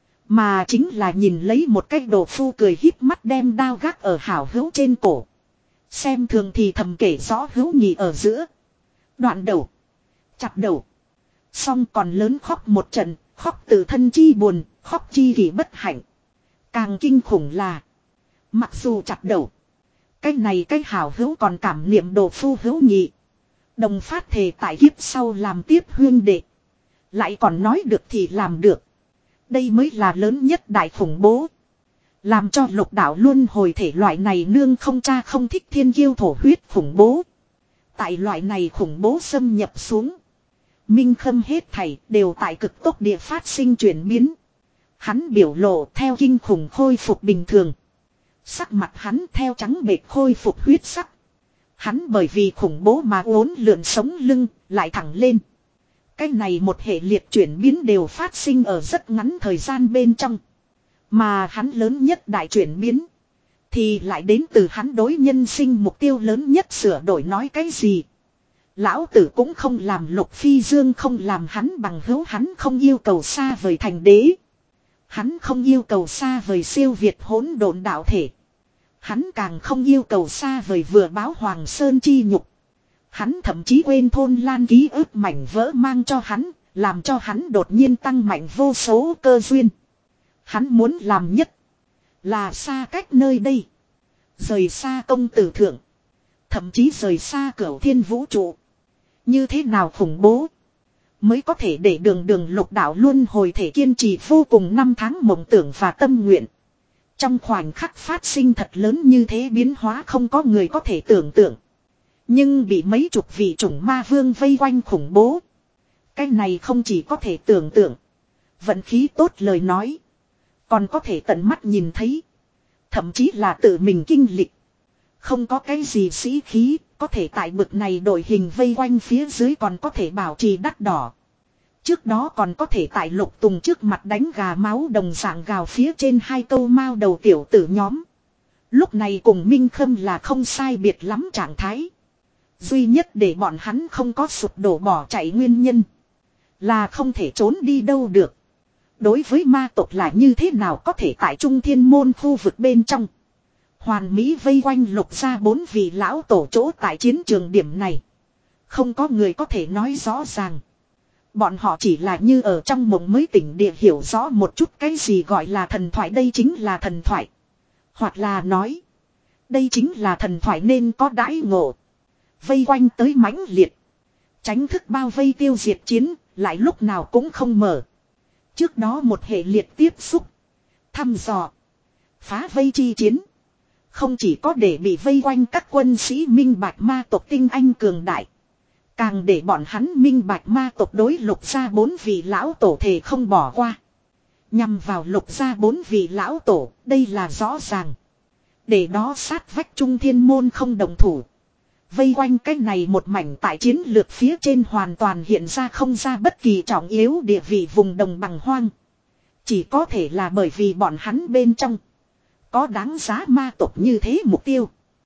S1: Mà chính là nhìn lấy một cái đồ phu cười híp mắt đem đao gác ở hảo hữu trên cổ. Xem thường thì thầm kể rõ hữu nhị ở giữa. Đoạn đầu. Chặt đầu. Xong còn lớn khóc một trận, khóc từ thân chi buồn, khóc chi kỳ bất hạnh. Càng kinh khủng là. Mặc dù chặt đầu. Cái này cái hảo hữu còn cảm niệm đồ phu hữu nhị. Đồng phát thề tại kiếp sau làm tiếp huyên đệ. Lại còn nói được thì làm được. Đây mới là lớn nhất đại khủng bố. Làm cho lục đạo luôn hồi thể loại này nương không cha không thích thiên kiêu thổ huyết khủng bố. Tại loại này khủng bố xâm nhập xuống. Minh Khâm hết thảy đều tại cực tốc địa phát sinh chuyển biến. Hắn biểu lộ theo kinh khủng khôi phục bình thường. Sắc mặt hắn theo trắng bệch khôi phục huyết sắc. Hắn bởi vì khủng bố mà uốn lượn sống lưng lại thẳng lên. Cái này một hệ liệt chuyển biến đều phát sinh ở rất ngắn thời gian bên trong. Mà hắn lớn nhất đại chuyển biến. Thì lại đến từ hắn đối nhân sinh mục tiêu lớn nhất sửa đổi nói cái gì. Lão tử cũng không làm Lục Phi Dương không làm hắn bằng hữu, hắn không yêu cầu xa vời thành đế. Hắn không yêu cầu xa vời siêu việt hỗn độn đạo thể. Hắn càng không yêu cầu xa vời vừa báo Hoàng Sơn chi nhục. Hắn thậm chí quên Thôn Lan ký ức mảnh vỡ mang cho hắn, làm cho hắn đột nhiên tăng mạnh vô số cơ duyên. Hắn muốn làm nhất là xa cách nơi đây. Rời xa công tử thượng. Thậm chí rời xa cửu thiên vũ trụ. Như thế nào khủng bố. Mới có thể để đường đường lục đạo luôn hồi thể kiên trì vô cùng năm tháng mộng tưởng và tâm nguyện. Trong khoảnh khắc phát sinh thật lớn như thế biến hóa không có người có thể tưởng tượng. Nhưng bị mấy chục vị chủng ma vương vây quanh khủng bố. Cái này không chỉ có thể tưởng tượng. Vận khí tốt lời nói. Còn có thể tận mắt nhìn thấy. Thậm chí là tự mình kinh lịch. Không có cái gì sĩ khí. Có thể tại bực này đội hình vây quanh phía dưới còn có thể bảo trì đắt đỏ. Trước đó còn có thể tại Lục Tùng trước mặt đánh gà máu đồng dạng gào phía trên hai câu mao đầu tiểu tử nhóm. Lúc này cùng Minh Khâm là không sai biệt lắm trạng thái. Duy nhất để bọn hắn không có sụp đổ bỏ chạy nguyên nhân. Là không thể trốn đi đâu được. Đối với ma tộc là như thế nào có thể tại Trung Thiên Môn khu vực bên trong. Hoàn Mỹ vây quanh Lục ra bốn vị lão tổ chỗ tại chiến trường điểm này. Không có người có thể nói rõ ràng. Bọn họ chỉ là như ở trong mộng mới tỉnh địa hiểu rõ một chút cái gì gọi là thần thoại, đây chính là thần thoại. Hoặc là nói, đây chính là thần thoại nên có đãi ngộ. Vây quanh tới mãnh liệt. Tránh thức bao vây tiêu diệt chiến, lại lúc nào cũng không mở. Trước đó một hệ liệt tiếp xúc, thăm dò, phá vây chi chiến. Không chỉ có để bị vây quanh các quân sĩ minh bạch ma tộc tinh anh cường đại. Càng để bọn hắn minh bạch ma tộc đối Lục gia bốn vị lão tổ thề không bỏ qua. Nhằm vào Lục gia bốn vị lão tổ, đây là rõ ràng. Để đó sát vách Trung Thiên Môn không đồng thủ. Vây quanh cái này một mảnh tại chiến lược phía trên hoàn toàn hiện ra không ra bất kỳ trọng yếu địa vị vùng đồng bằng hoang. Chỉ có thể là bởi vì bọn hắn bên trong có đáng giá ma tộc như thế mục tiêu.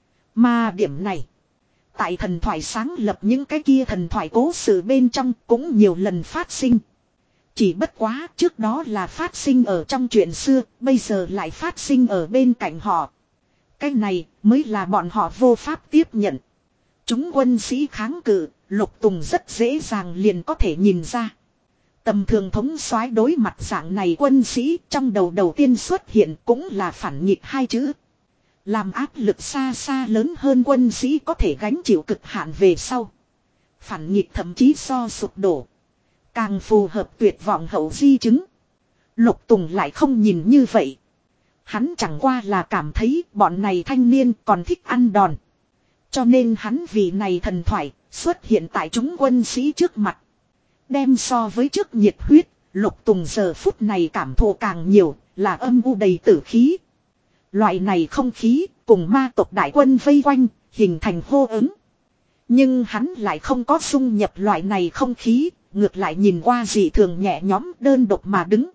S1: Mà điểm này, tại thần thoại sáng lập những cái kia thần thoại cố sự bên trong cũng nhiều lần phát sinh. Chỉ bất quá trước đó là phát sinh ở trong chuyện xưa, bây giờ lại phát sinh ở bên cạnh họ. Cái này mới là bọn họ vô pháp tiếp nhận. Chúng quân sĩ kháng cự, Lục Tùng rất dễ dàng liền có thể nhìn ra. Tầm thường thống soái đối mặt dạng này quân sĩ trong đầu đầu tiên xuất hiện cũng là phản nghịch hai chữ. Làm áp lực xa xa lớn hơn quân sĩ có thể gánh chịu cực hạn về sau. Phản nghịch thậm chí so sụp đổ. Càng phù hợp tuyệt vọng hậu di chứng. Lục Tùng lại không nhìn như vậy. Hắn chẳng qua là cảm thấy bọn này thanh niên còn thích ăn đòn. Cho nên hắn vì này thần thoại xuất hiện tại chúng quân sĩ trước mặt. Đem so với trước nhiệt huyết, Lục Tùng giờ phút này cảm thụ càng nhiều, là âm u đầy tử khí. Loại này không khí, cùng ma tộc đại quân vây quanh, hình thành hô ứng. Nhưng hắn lại không có xung nhập loại này không khí, ngược lại nhìn qua dị thường nhẹ nhõm đơn độc mà đứng.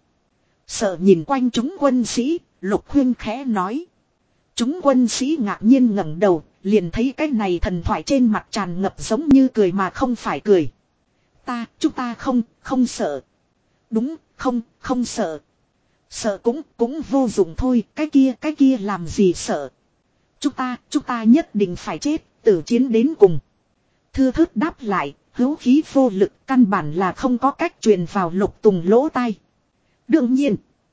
S1: Sợ nhìn quanh chúng quân sĩ, Lục Khuyên khẽ nói. Chúng quân sĩ ngạc nhiên ngẩng đầu, liền thấy cái này thần thoại trên mặt tràn ngập giống như cười mà không phải cười. Ta, chúng ta không, không sợ. Đúng, không, không sợ. Sợ cũng, cũng vô dụng thôi, cái kia, cái kia làm gì sợ. Chúng ta, chúng ta nhất định phải chết, tử chiến đến cùng. Thưa thớt đáp lại, hữu khí vô lực, căn bản là không có cách truyền vào Lục Tùng lỗ tai. Đương nhiên,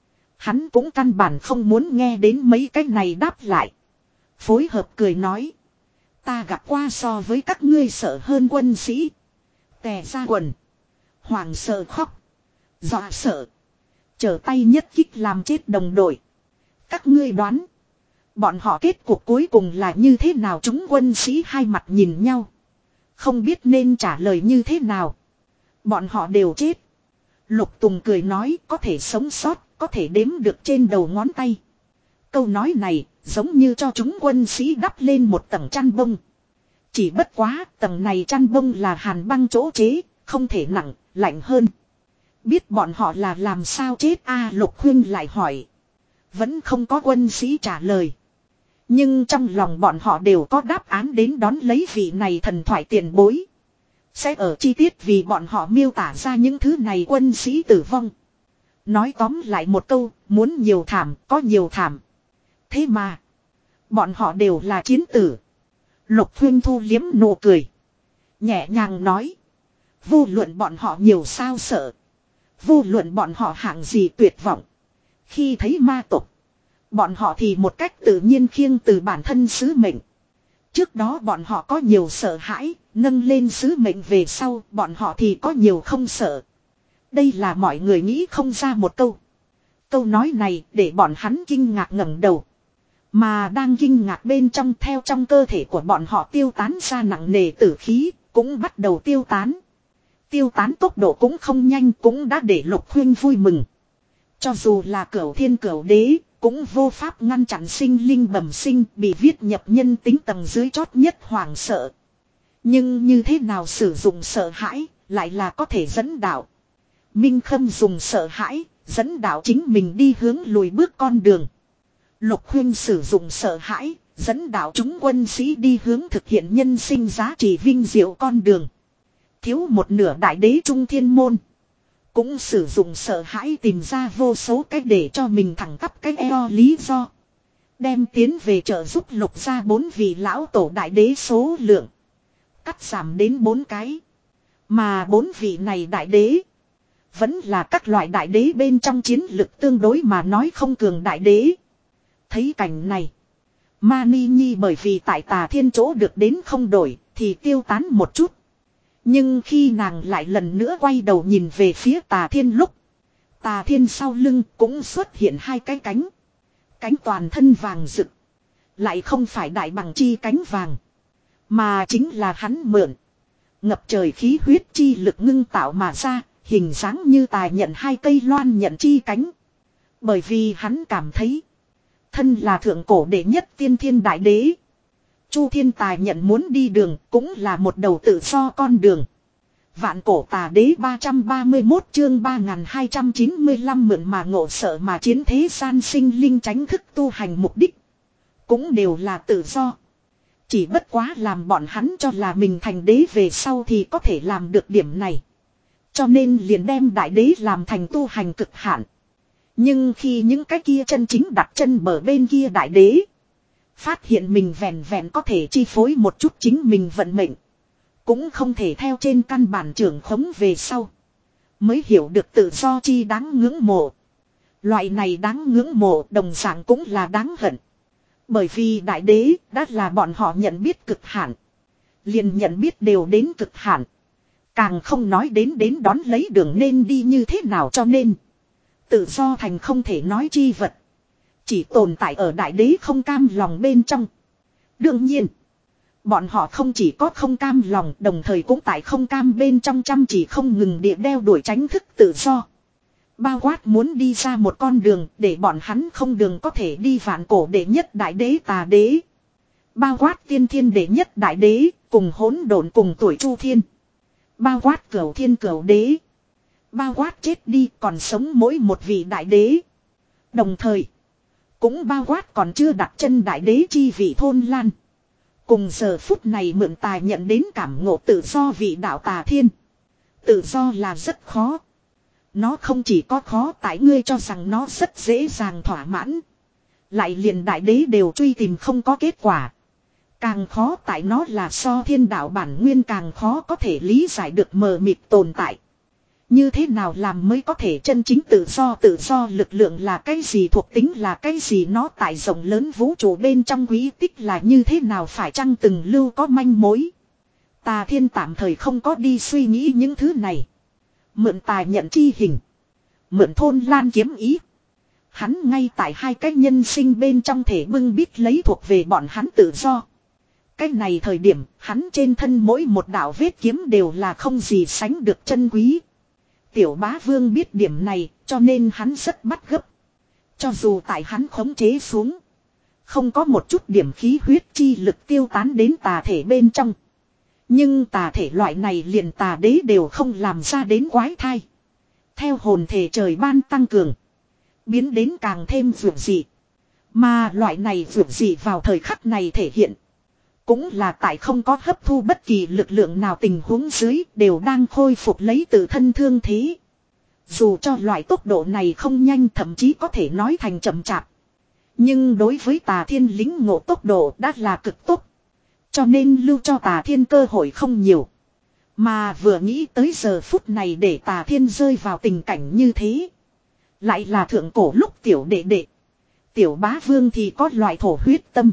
S1: hắn cũng căn bản không muốn nghe đến mấy cái này đáp lại. Phối hợp cười nói. Ta gặp qua so với các ngươi sợ hơn quân sĩ. Tè ra quần. Hoàng sợ khóc. Dọa sợ. Trở tay nhất kích làm chết đồng đội. Các ngươi đoán. Bọn họ kết cuộc cuối cùng là như thế nào? Chúng quân sĩ hai mặt nhìn nhau. Không biết nên trả lời như thế nào. Bọn họ đều chết. Lục Tùng cười nói có thể sống sót, có thể đếm được trên đầu ngón tay. Câu nói này giống như cho chúng quân sĩ đắp lên một tầng chăn bông. Chỉ bất quá tầng này chăn bông là hàn băng chỗ chế, không thể nặng, lạnh hơn. Biết bọn họ là làm sao chết a? Lục Khuyên lại hỏi. Vẫn không có quân sĩ trả lời. Nhưng trong lòng bọn họ đều có đáp án đến đón lấy vị này thần thoại tiền bối. Sẽ ở chi tiết vì bọn họ miêu tả ra những thứ này quân sĩ tử vong. Nói tóm lại một câu, muốn nhiều thảm, có nhiều thảm. Thế mà, bọn họ đều là chiến tử. Lục Khuyên thu liếm nụ cười. Nhẹ nhàng nói. Vô luận bọn họ nhiều sao sợ. Vô luận bọn họ hạng gì tuyệt vọng. Khi thấy ma tộc, bọn họ thì một cách tự nhiên khiêng từ bản thân sứ mệnh. Trước đó bọn họ có nhiều sợ hãi, nâng lên sứ mệnh về sau bọn họ thì có nhiều không sợ. Đây là mọi người nghĩ không ra một câu. Câu nói này để bọn hắn kinh ngạc ngẩng đầu. Mà đang kinh ngạc bên trong theo trong cơ thể của bọn họ tiêu tán ra nặng nề tử khí, cũng bắt đầu tiêu tán. Tiêu tán tốc độ cũng không nhanh, cũng đã để Lục Huynh vui mừng. Cho dù là Cửu Thiên Cửu Đế, cũng vô pháp ngăn chặn sinh linh bẩm sinh bị viết nhập nhân tính tầng dưới chót nhất hoảng sợ. Nhưng như thế nào sử dụng sợ hãi, lại là có thể dẫn đạo. Minh Khâm dùng sợ hãi, dẫn đạo chính mình đi hướng lùi bước con đường. Lục Huynh sử dụng sợ hãi, dẫn đạo chúng quân sĩ đi hướng thực hiện nhân sinh giá trị vinh diệu con đường. Thiếu một nửa đại đế trung thiên môn. Cũng sử dụng sợ hãi tìm ra vô số cách để cho mình thẳng tắp cái eo lý do. Đem tiến về trợ giúp Lục ra bốn vị lão tổ đại đế số lượng. Cắt giảm đến bốn cái. Mà bốn vị này đại đế. Vẫn là các loại đại đế bên trong chiến lực tương đối mà nói không cường đại đế. Thấy cảnh này. Mani Nhi bởi vì tại Tà Thiên chỗ được đến không đổi thì tiêu tán một chút. Nhưng khi nàng lại lần nữa quay đầu nhìn về phía Tà Thiên lúc. Tà Thiên sau lưng cũng xuất hiện hai cái cánh. Cánh toàn thân vàng rực. Lại không phải đại bằng chi cánh vàng. Mà chính là hắn mượn. Ngập trời khí huyết chi lực ngưng tạo mà ra. Hình dáng như tài nhận hai cây loan nhận chi cánh. Bởi vì hắn cảm thấy. Thân là thượng cổ đệ nhất tiên thiên đại đế. Chu Thiên Tài nhận muốn đi đường cũng là một đầu tự do con đường. Vạn cổ tà đế ba trăm ba mươi mốt chương ba nghìn hai trăm chín mươi lăm mượn mà ngộ sợ mà chiến thế gian sinh linh tránh thức tu hành mục đích. Cũng đều là tự do. Chỉ bất quá làm bọn hắn cho là mình thành đế về sau thì có thể làm được điểm này. Cho nên liền đem đại đế làm thành tu hành cực hạn. Nhưng khi những cái kia chân chính đặt chân bờ bên kia đại đế. Phát hiện mình vẹn vẹn có thể chi phối một chút chính mình vận mệnh. Cũng không thể theo trên căn bản trưởng khống về sau. Mới hiểu được tự do chi đáng ngưỡng mộ. Loại này đáng ngưỡng mộ đồng dạng cũng là đáng hận. Bởi vì đại đế đã là bọn họ nhận biết cực hạn. Liền nhận biết đều đến cực hạn. Càng không nói đến đến đón lấy đường nên đi như thế nào cho nên. Tự do thành không thể nói chi vật. Chỉ tồn tại ở đại đế không cam lòng bên trong. Đương nhiên. Bọn họ không chỉ có không cam lòng đồng thời cũng tại không cam bên trong chăm chỉ không ngừng địa đeo đuổi tránh thức tự do. Bao quát muốn đi ra một con đường để bọn hắn không đường có thể đi vạn cổ đệ nhất đại đế tà đế. Bao quát tiên thiên đệ nhất đại đế cùng hỗn độn cùng tuổi Chu Thiên. Bao quát cửu thiên cửu đế. Bao quát chết đi còn sống mỗi một vị đại đế. Đồng thời. Cũng bao quát còn chưa đặt chân đại đế chi vị Thôn Lan. Cùng giờ phút này mượn tài nhận đến cảm ngộ tự do vị đạo Tà Thiên. Tự do là rất khó. Nó không chỉ có khó tại ngươi cho rằng nó rất dễ dàng thỏa mãn. Lại liền đại đế đều truy tìm không có kết quả. Càng khó tại nó là so thiên đạo bản nguyên càng khó có thể lý giải được mờ mịt tồn tại. Như thế nào làm mới có thể chân chính tự do tự do lực lượng là cái gì thuộc tính là cái gì nó tại rộng lớn vũ trụ bên trong quý tích là như thế nào phải chăng từng lưu có manh mối. Tà Thiên tạm thời không có đi suy nghĩ những thứ này. Mượn tài nhận chi hình. Mượn Thôn Lan kiếm ý. Hắn ngay tại hai cái nhân sinh bên trong thể bưng bít lấy thuộc về bọn hắn tự do. Cái này thời điểm hắn trên thân mỗi một đạo vết kiếm đều là không gì sánh được chân quý. Tiểu Bá Vương biết điểm này cho nên hắn rất bắt gấp. Cho dù tại hắn khống chế xuống. Không có một chút điểm khí huyết chi lực tiêu tán đến tà thể bên trong. Nhưng tà thể loại này liền tà đế đều không làm ra đến quái thai. Theo hồn thể trời ban tăng cường. Biến đến càng thêm vượt dị. Mà loại này vượt dị vào thời khắc này thể hiện. Cũng là tại không có hấp thu bất kỳ lực lượng nào tình huống dưới đều đang khôi phục lấy tự thân thương thế. Dù cho loại tốc độ này không nhanh thậm chí có thể nói thành chậm chạp. Nhưng đối với Tà Thiên lính ngộ tốc độ đã là cực tốc. Cho nên lưu cho Tà Thiên cơ hội không nhiều. Mà vừa nghĩ tới giờ phút này để Tà Thiên rơi vào tình cảnh như thế. Lại là thượng cổ lúc tiểu đệ đệ. Tiểu Bá Vương thì có loại thổ huyết tâm.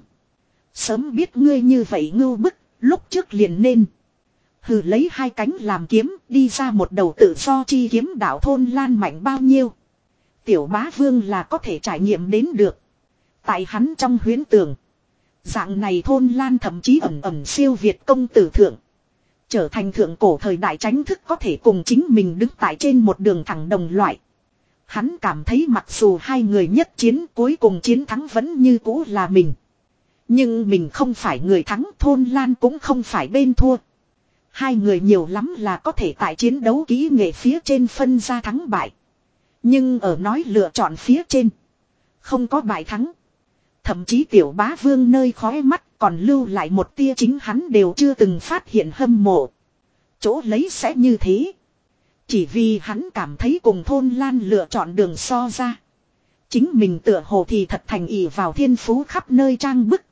S1: Sớm biết ngươi như vậy ngưu bức, lúc trước liền nên. Hừ lấy hai cánh làm kiếm, đi ra một đầu tự do chi kiếm đạo Thôn Lan mạnh bao nhiêu. Tiểu bá vương là có thể trải nghiệm đến được. Tại hắn trong huyễn tưởng. Dạng này thôn lan thậm chí ẩn ẩn siêu việt công tử thượng. Trở thành thượng cổ thời đại tránh thức có thể cùng chính mình đứng tại trên một đường thẳng đồng loại. Hắn cảm thấy mặc dù hai người nhất chiến cuối cùng chiến thắng vẫn như cũ là mình. Nhưng mình không phải người thắng, thôn lan cũng không phải bên thua. Hai người nhiều lắm là có thể tại chiến đấu kỹ nghệ phía trên phân ra thắng bại. Nhưng ở nói lựa chọn phía trên. Không có bại thắng. Thậm chí tiểu bá vương nơi khóe mắt còn lưu lại một tia chính hắn đều chưa từng phát hiện hâm mộ. Chỗ lấy sẽ như thế. Chỉ vì hắn cảm thấy cùng thôn lan lựa chọn đường so ra. Chính mình tựa hồ thì thật thành ỷ vào thiên phú khắp nơi trang bức.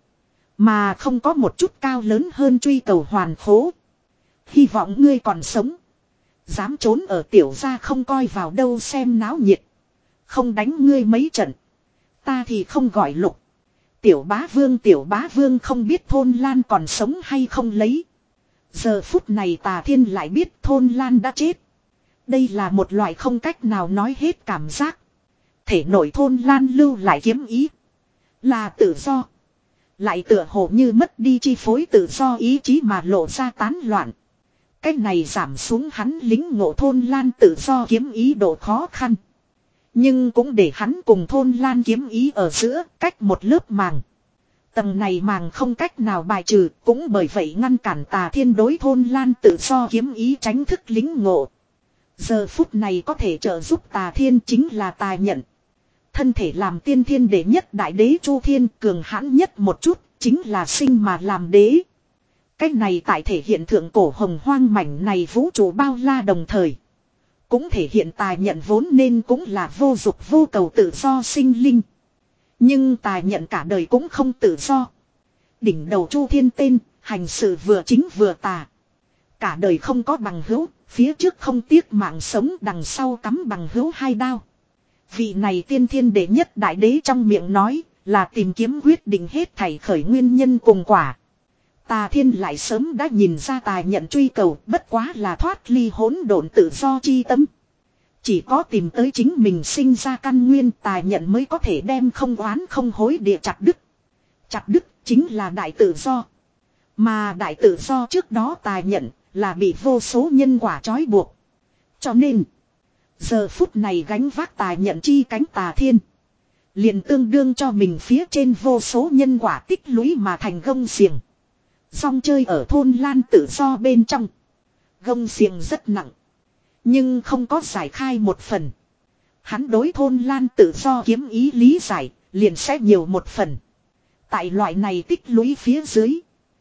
S1: Mà không có một chút cao lớn hơn truy cầu hoàn khố. Hy vọng ngươi còn sống. Dám trốn ở tiểu gia không coi vào đâu xem náo nhiệt. Không đánh ngươi mấy trận. Ta thì không gọi lục. Tiểu bá vương tiểu bá vương không biết thôn lan còn sống hay không lấy. Giờ phút này Tà Thiên lại biết thôn lan đã chết. Đây là một loại không cách nào nói hết cảm giác. Thể nội thôn lan lưu lại kiếm ý. Là tự do. Lại tựa hồ như mất đi chi phối tự do ý chí mà lộ ra tán loạn. Cách này giảm xuống hắn lính ngộ thôn lan tự do kiếm ý độ khó khăn. Nhưng cũng để hắn cùng thôn lan kiếm ý ở giữa cách một lớp màng. Tầng này màng không cách nào bài trừ, cũng bởi vậy ngăn cản Tà Thiên đối thôn lan tự do kiếm ý tránh thức lính ngộ. Giờ phút này có thể trợ giúp Tà Thiên chính là Tà Nhận. Thân thể làm tiên thiên đệ nhất đại đế Chu Thiên cường hãn nhất một chút, chính là sinh mà làm đế. Cách này tại thể hiện thượng cổ hồng hoang mảnh này vũ trụ bao la đồng thời. Cũng thể hiện Tà Nhận vốn nên cũng là vô dục vô cầu tự do sinh linh. Nhưng Tà Nhận cả đời cũng không tự do. Đỉnh đầu Chu Thiên tên, hành sự vừa chính vừa tà. Cả đời không có bằng hữu, phía trước không tiếc mạng sống, đằng sau cắm bằng hữu hai đao. Vị này tiên thiên đệ nhất đại đế trong miệng nói là tìm kiếm quyết định hết thảy khởi nguyên nhân cùng quả. Tà Thiên lại sớm đã nhìn ra Tà Nhận truy cầu bất quá là thoát ly hỗn độn tự do chi tâm. Chỉ có tìm tới chính mình sinh ra căn nguyên Tà Nhận mới có thể đem không oán không hối địa chặt đứt. Chặt đứt chính là đại tự do. Mà đại tự do trước đó Tà Nhận là bị vô số nhân quả trói buộc. Cho nên, giờ phút này gánh vác Tà Nhận chi cánh Tà Thiên. Liền tương đương cho mình phía trên vô số nhân quả tích lũy mà thành gông xiềng. Song chơi ở thôn lan tự do bên trong. Gông xiềng rất nặng. Nhưng không có giải khai một phần. Hắn đối thôn lan tự do kiếm ý lý giải, liền sẽ nhiều một phần. Tại loại này tích lũy phía dưới.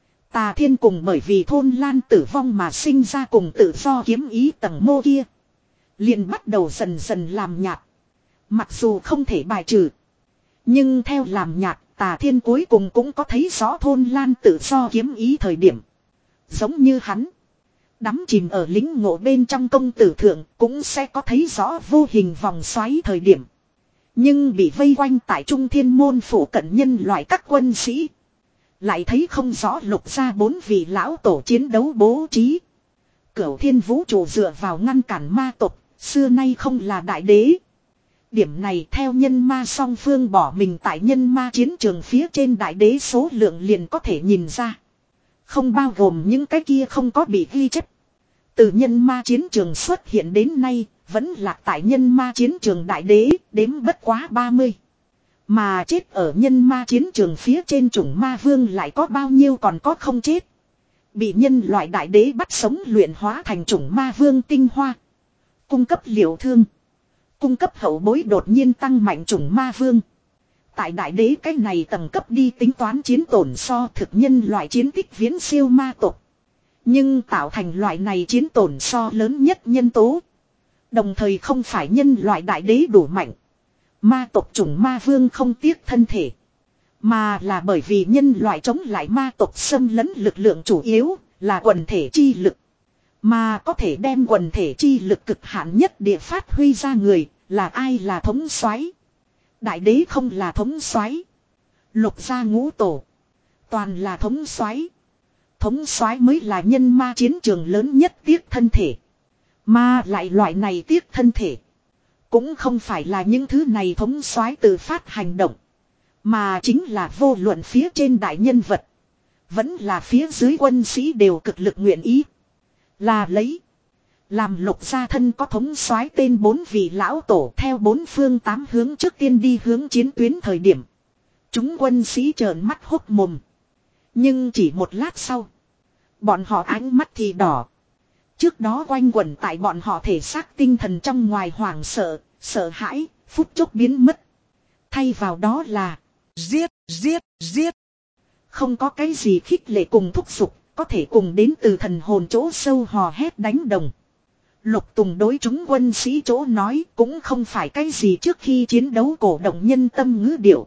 S1: Tà Thiên cùng bởi vì thôn lan tử vong mà sinh ra cùng tự do kiếm ý tầng mô kia. Liền bắt đầu dần dần làm nhạt. Mặc dù không thể bài trừ. Nhưng theo làm nhạt, Tà Thiên cuối cùng cũng có thấy rõ thôn lan tự do kiếm ý thời điểm. Giống như hắn. Đắm chìm ở lính ngộ bên trong công tử thượng cũng sẽ có thấy rõ vô hình vòng xoáy thời điểm. Nhưng bị vây quanh tại Trung Thiên môn phủ cận nhân loại các quân sĩ. Lại thấy không rõ lục ra bốn vị lão tổ chiến đấu bố trí. Cửu thiên vũ trụ dựa vào ngăn cản ma tộc, xưa nay không là đại đế. Điểm này theo nhân ma song phương bỏ mình tại nhân ma chiến trường phía trên đại đế số lượng liền có thể nhìn ra. Không bao gồm những cái kia không có bị ghi chép. Từ nhân ma chiến trường xuất hiện đến nay, vẫn lạc tại nhân ma chiến trường đại đế, đếm bất quá ba mươi. Mà chết ở nhân ma chiến trường phía trên chủng ma vương lại có bao nhiêu còn có không chết. Bị nhân loại đại đế bắt sống luyện hóa thành chủng ma vương tinh hoa. Cung cấp liệu thương. Cung cấp hậu bối đột nhiên tăng mạnh chủng ma vương. Tại đại đế cái này tầng cấp đi tính toán chiến tổn so thực nhân loại chiến tích viễn siêu ma tộc. Nhưng tạo thành loại này chiến tổn so lớn nhất nhân tố. Đồng thời không phải nhân loại đại đế đủ mạnh. Ma tộc chủng ma vương không tiếc thân thể. Mà là bởi vì nhân loại chống lại ma tộc xâm lấn lực lượng chủ yếu là quần thể chi lực. Mà có thể đem quần thể chi lực cực hạn nhất địa phát huy ra người là ai là thống soái. Đại đế không là thống soái. Lục gia ngũ tổ. Toàn là thống soái. Thống soái mới là nhân ma chiến trường lớn nhất tiếc thân thể. Mà lại loại này tiếc thân thể. Cũng không phải là những thứ này thống soái tự phát hành động. Mà chính là vô luận phía trên đại nhân vật. Vẫn là phía dưới quân sĩ đều cực lực nguyện ý. Là lấy. Làm Lục gia thân có thống soái tên bốn vị lão tổ theo bốn phương tám hướng trước tiên đi hướng chiến tuyến thời điểm. Chúng quân sĩ trợn mắt hốt mồm. Nhưng chỉ một lát sau. Bọn họ ánh mắt thì đỏ. Trước đó quanh quẩn tại bọn họ thể xác tinh thần trong ngoài hoảng sợ, sợ hãi, phút chốc biến mất. Thay vào đó là giết, giết, giết. Không có cái gì khích lệ cùng thúc giục, có thể cùng đến từ thần hồn chỗ sâu hò hét đánh đồng. Lục Tùng đối chúng quân sĩ chỗ nói cũng không phải cái gì trước khi chiến đấu cổ động nhân tâm ngữ điệu.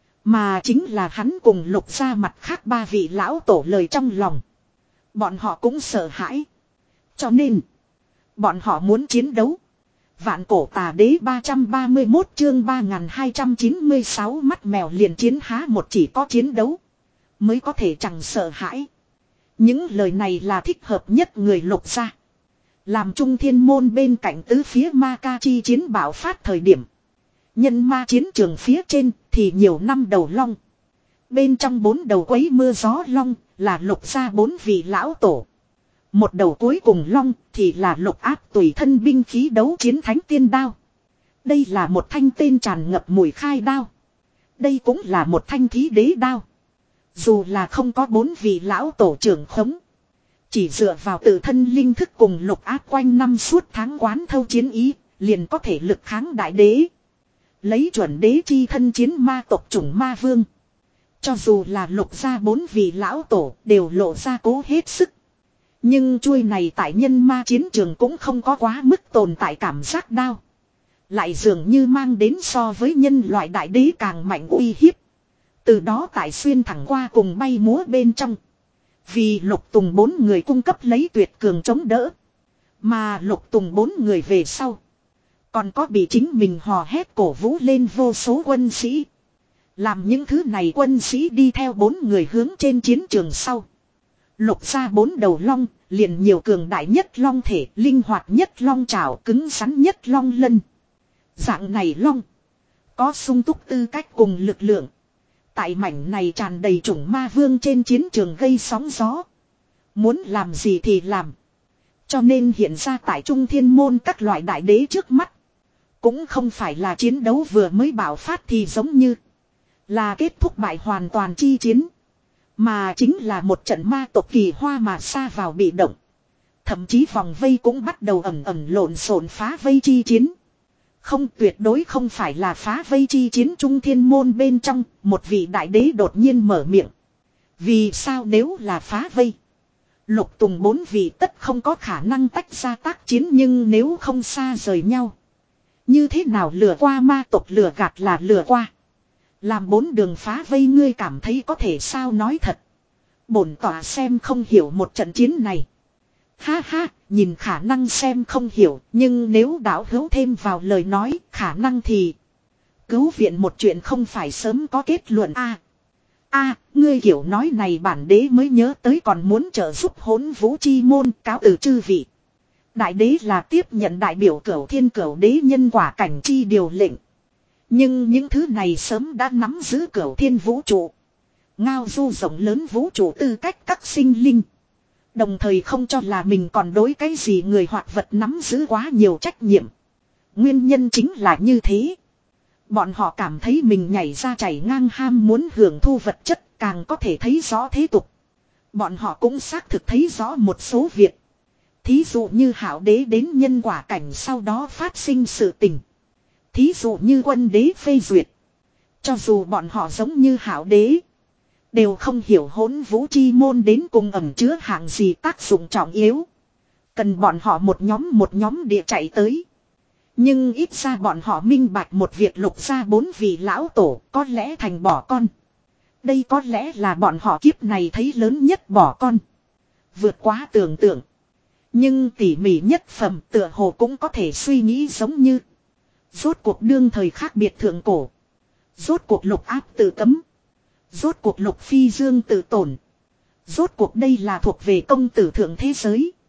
S1: Mà chính là hắn cùng Lục gia mặt khác ba vị lão tổ lời trong lòng. Bọn họ cũng sợ hãi. Cho nên, bọn họ muốn chiến đấu. Vạn cổ tà đế ba trăm ba mươi mốt chương ba nghìn hai trăm chín mươi sáu mắt mèo liền chiến há một chỉ có chiến đấu. Mới có thể chẳng sợ hãi. Những lời này là thích hợp nhất người Lục gia. Làm Trung Thiên Môn bên cạnh tứ phía ma ca chi chiến bạo phát thời điểm. Nhân ma chiến trường phía trên thì nhiều năm đầu long. Bên trong bốn đầu quấy mưa gió long là Lục gia bốn vị lão tổ. Một đầu cuối cùng long thì là Lục áp tùy thân binh khí đấu chiến thánh tiên đao. Đây là một thanh tên tràn ngập mùi khai đao. Đây cũng là một thanh thí đế đao. Dù là không có bốn vị lão tổ trưởng khống. Chỉ dựa vào tự thân linh thức cùng Lục áp quanh năm suốt tháng quán thâu chiến ý, liền có thể lực kháng đại đế. Lấy chuẩn đế chi thân chiến ma tộc chủng ma vương. Cho dù là Lục gia bốn vị lão tổ đều lộ ra cố hết sức. Nhưng chuôi này tại nhân ma chiến trường cũng không có quá mức tồn tại cảm giác đao. Lại dường như mang đến so với nhân loại đại đế càng mạnh uy hiếp. Từ đó tại xuyên thẳng qua cùng bay múa bên trong. Vì Lục Tùng bốn người cung cấp lấy tuyệt cường chống đỡ. Mà Lục Tùng bốn người về sau. Còn có bị chính mình hò hét cổ vũ lên vô số quân sĩ. Làm những thứ này quân sĩ đi theo bốn người hướng trên chiến trường sau. Lục gia bốn đầu long, liền nhiều cường đại nhất long thể, linh hoạt nhất long trảo, cứng rắn nhất long lân. Dạng này long, có sung túc tư cách cùng lực lượng. Tại mảnh này tràn đầy chủng ma vương trên chiến trường gây sóng gió. Muốn làm gì thì làm. Cho nên hiện ra tại Trung Thiên Môn các loại đại đế trước mắt. Cũng không phải là chiến đấu vừa mới bạo phát thì giống như là kết thúc bại hoàn toàn chi chiến. Mà chính là một trận ma tộc kỳ hoa mà xa vào bị động. Thậm chí vòng vây cũng bắt đầu ẩm ẩm lộn xộn phá vây chi chiến. Không, tuyệt đối không phải là phá vây chi chiến. Trung Thiên Môn bên trong, một vị đại đế đột nhiên mở miệng. Vì sao nếu là phá vây? Lục Tùng bốn vị tất không có khả năng tách ra tác chiến, nhưng nếu không xa rời nhau. Như thế nào lừa qua ma tộc, lừa gạt là lừa qua. Làm bốn đường phá vây, ngươi cảm thấy có thể sao? Nói thật. Bổn tỏa xem không hiểu một trận chiến này. Ha ha, nhìn khả năng xem không hiểu, nhưng nếu đảo hữu thêm vào lời nói, khả năng thì cứu viện một chuyện không phải sớm có kết luận a. A, ngươi kiểu nói này bản đế mới nhớ tới còn muốn trợ giúp Hỗn Vũ chi môn, cáo từ chư vị. Đại đế là tiếp nhận đại biểu Cửu Thiên Cửu Đế nhân quả cảnh chi điều lệnh. Nhưng những thứ này sớm đã nắm giữ Cửu Thiên vũ trụ. Ngao du rộng lớn vũ trụ tư cách các sinh linh. Đồng thời không cho là mình còn đối cái gì người hoặc vật nắm giữ quá nhiều trách nhiệm. Nguyên nhân chính là như thế. Bọn họ cảm thấy mình nhảy ra chảy ngang ham muốn hưởng thu vật chất, càng có thể thấy rõ thế tục. Bọn họ cũng xác thực thấy rõ một số việc. Thí dụ như Hạo đế đến nhân quả cảnh sau đó phát sinh sự tình. Thí dụ như Quân đế phê duyệt. Cho dù bọn họ giống như Hạo đế, đều không hiểu Hỗn Vũ chi môn đến cùng ẩn chứa hạng gì tác dụng trọng yếu. Cần bọn họ một nhóm một nhóm địa chạy tới. Nhưng ít ra bọn họ minh bạch một việc, Lục gia bốn vị lão tổ có lẽ thành bỏ con. Đây có lẽ là bọn họ kiếp này thấy lớn nhất bỏ con. Vượt quá tưởng tượng. Nhưng tỉ mỉ nhất phẩm tựa hồ cũng có thể suy nghĩ giống như. Rốt cuộc đương thời khác biệt thượng cổ. Rốt cuộc Lục áp tự cấm. Rốt cuộc Lục phi dương tự tổn. Rốt cuộc đây là thuộc về công tử thượng thế giới.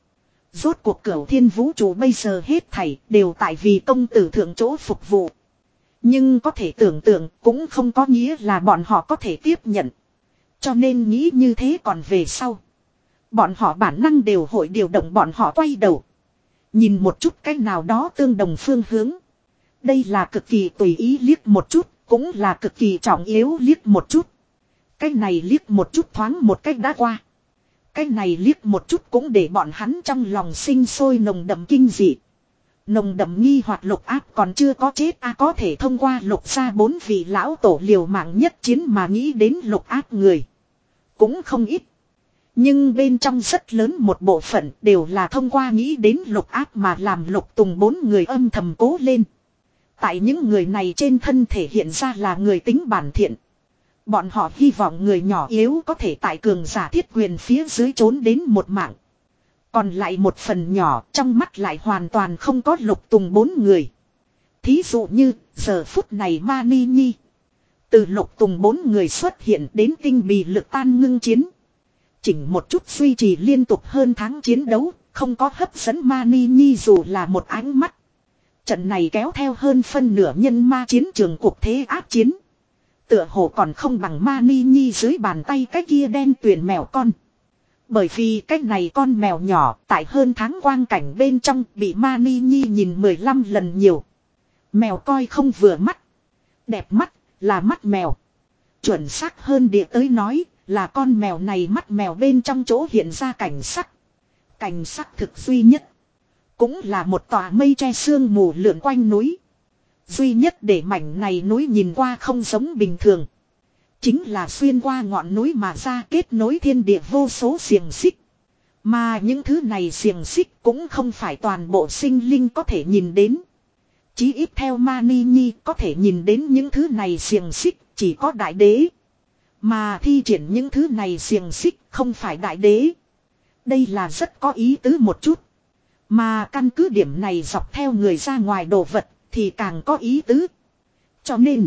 S1: Rốt cuộc cửu thiên vũ trụ bây giờ hết thảy đều tại vì công tử thượng chỗ phục vụ. Nhưng có thể tưởng tượng cũng không có nghĩa là bọn họ có thể tiếp nhận. Cho nên nghĩ như thế còn về sau. Bọn họ bản năng đều hội điều động bọn họ quay đầu. Nhìn một chút cách nào đó tương đồng phương hướng. Đây là cực kỳ tùy ý liếc một chút, cũng là cực kỳ trọng yếu liếc một chút. Cách này liếc một chút thoáng một cách đã qua. Cách này liếc một chút cũng để bọn hắn trong lòng sinh sôi nồng đậm kinh dị. Nồng đậm nghi hoặc Lục Áp còn chưa có chết a à, có thể thông qua Lục gia bốn vị lão tổ liều mạng nhất chiến mà nghĩ đến Lục Áp người. Cũng không ít. Nhưng bên trong rất lớn một bộ phận đều là thông qua nghĩ đến Lục Áp mà làm Lục Tùng bốn người âm thầm cố lên. Tại những người này trên thân thể hiện ra là người tính bản thiện. Bọn họ hy vọng người nhỏ yếu có thể tại cường giả thiết quyền phía dưới trốn đến một mạng. Còn lại một phần nhỏ trong mắt lại hoàn toàn không có Lục Tùng bốn người. Thí dụ như giờ phút này Mani Nhi. Từ Lục Tùng bốn người xuất hiện đến tinh bì lực tan ngưng chiến. Chỉnh một chút duy trì liên tục hơn tháng chiến đấu, không có hấp dẫn Mani Nhi dù là một ánh mắt. Trận này kéo theo hơn phân nửa nhân ma chiến trường cuộc thế áp chiến. Tựa hồ còn không bằng Mani Nhi dưới bàn tay cái kia đen tuyền mèo con. Bởi vì cái này con mèo nhỏ tại hơn tháng quang cảnh bên trong bị Mani Nhi nhìn mười lăm lần nhiều. Mèo coi không vừa mắt. Đẹp mắt là mắt mèo. Chuẩn xác hơn địa tới nói là con mèo này mắt mèo bên trong chỗ hiện ra cảnh sắc. Cảnh sắc thực duy nhất. Cũng là một tòa mây che sương mù lượn quanh núi. Duy nhất để mảnh này núi nhìn qua không giống bình thường. Chính là xuyên qua ngọn núi mà ra kết nối thiên địa vô số xiềng xích. Mà những thứ này xiềng xích cũng không phải toàn bộ sinh linh có thể nhìn đến. Chí ít theo Mani Nhi có thể nhìn đến những thứ này xiềng xích chỉ có đại đế. Mà thi triển những thứ này xiềng xích không phải đại đế. Đây là rất có ý tứ một chút. Mà căn cứ điểm này dọc theo người ra ngoài đồ vật thì càng có ý tứ. Cho nên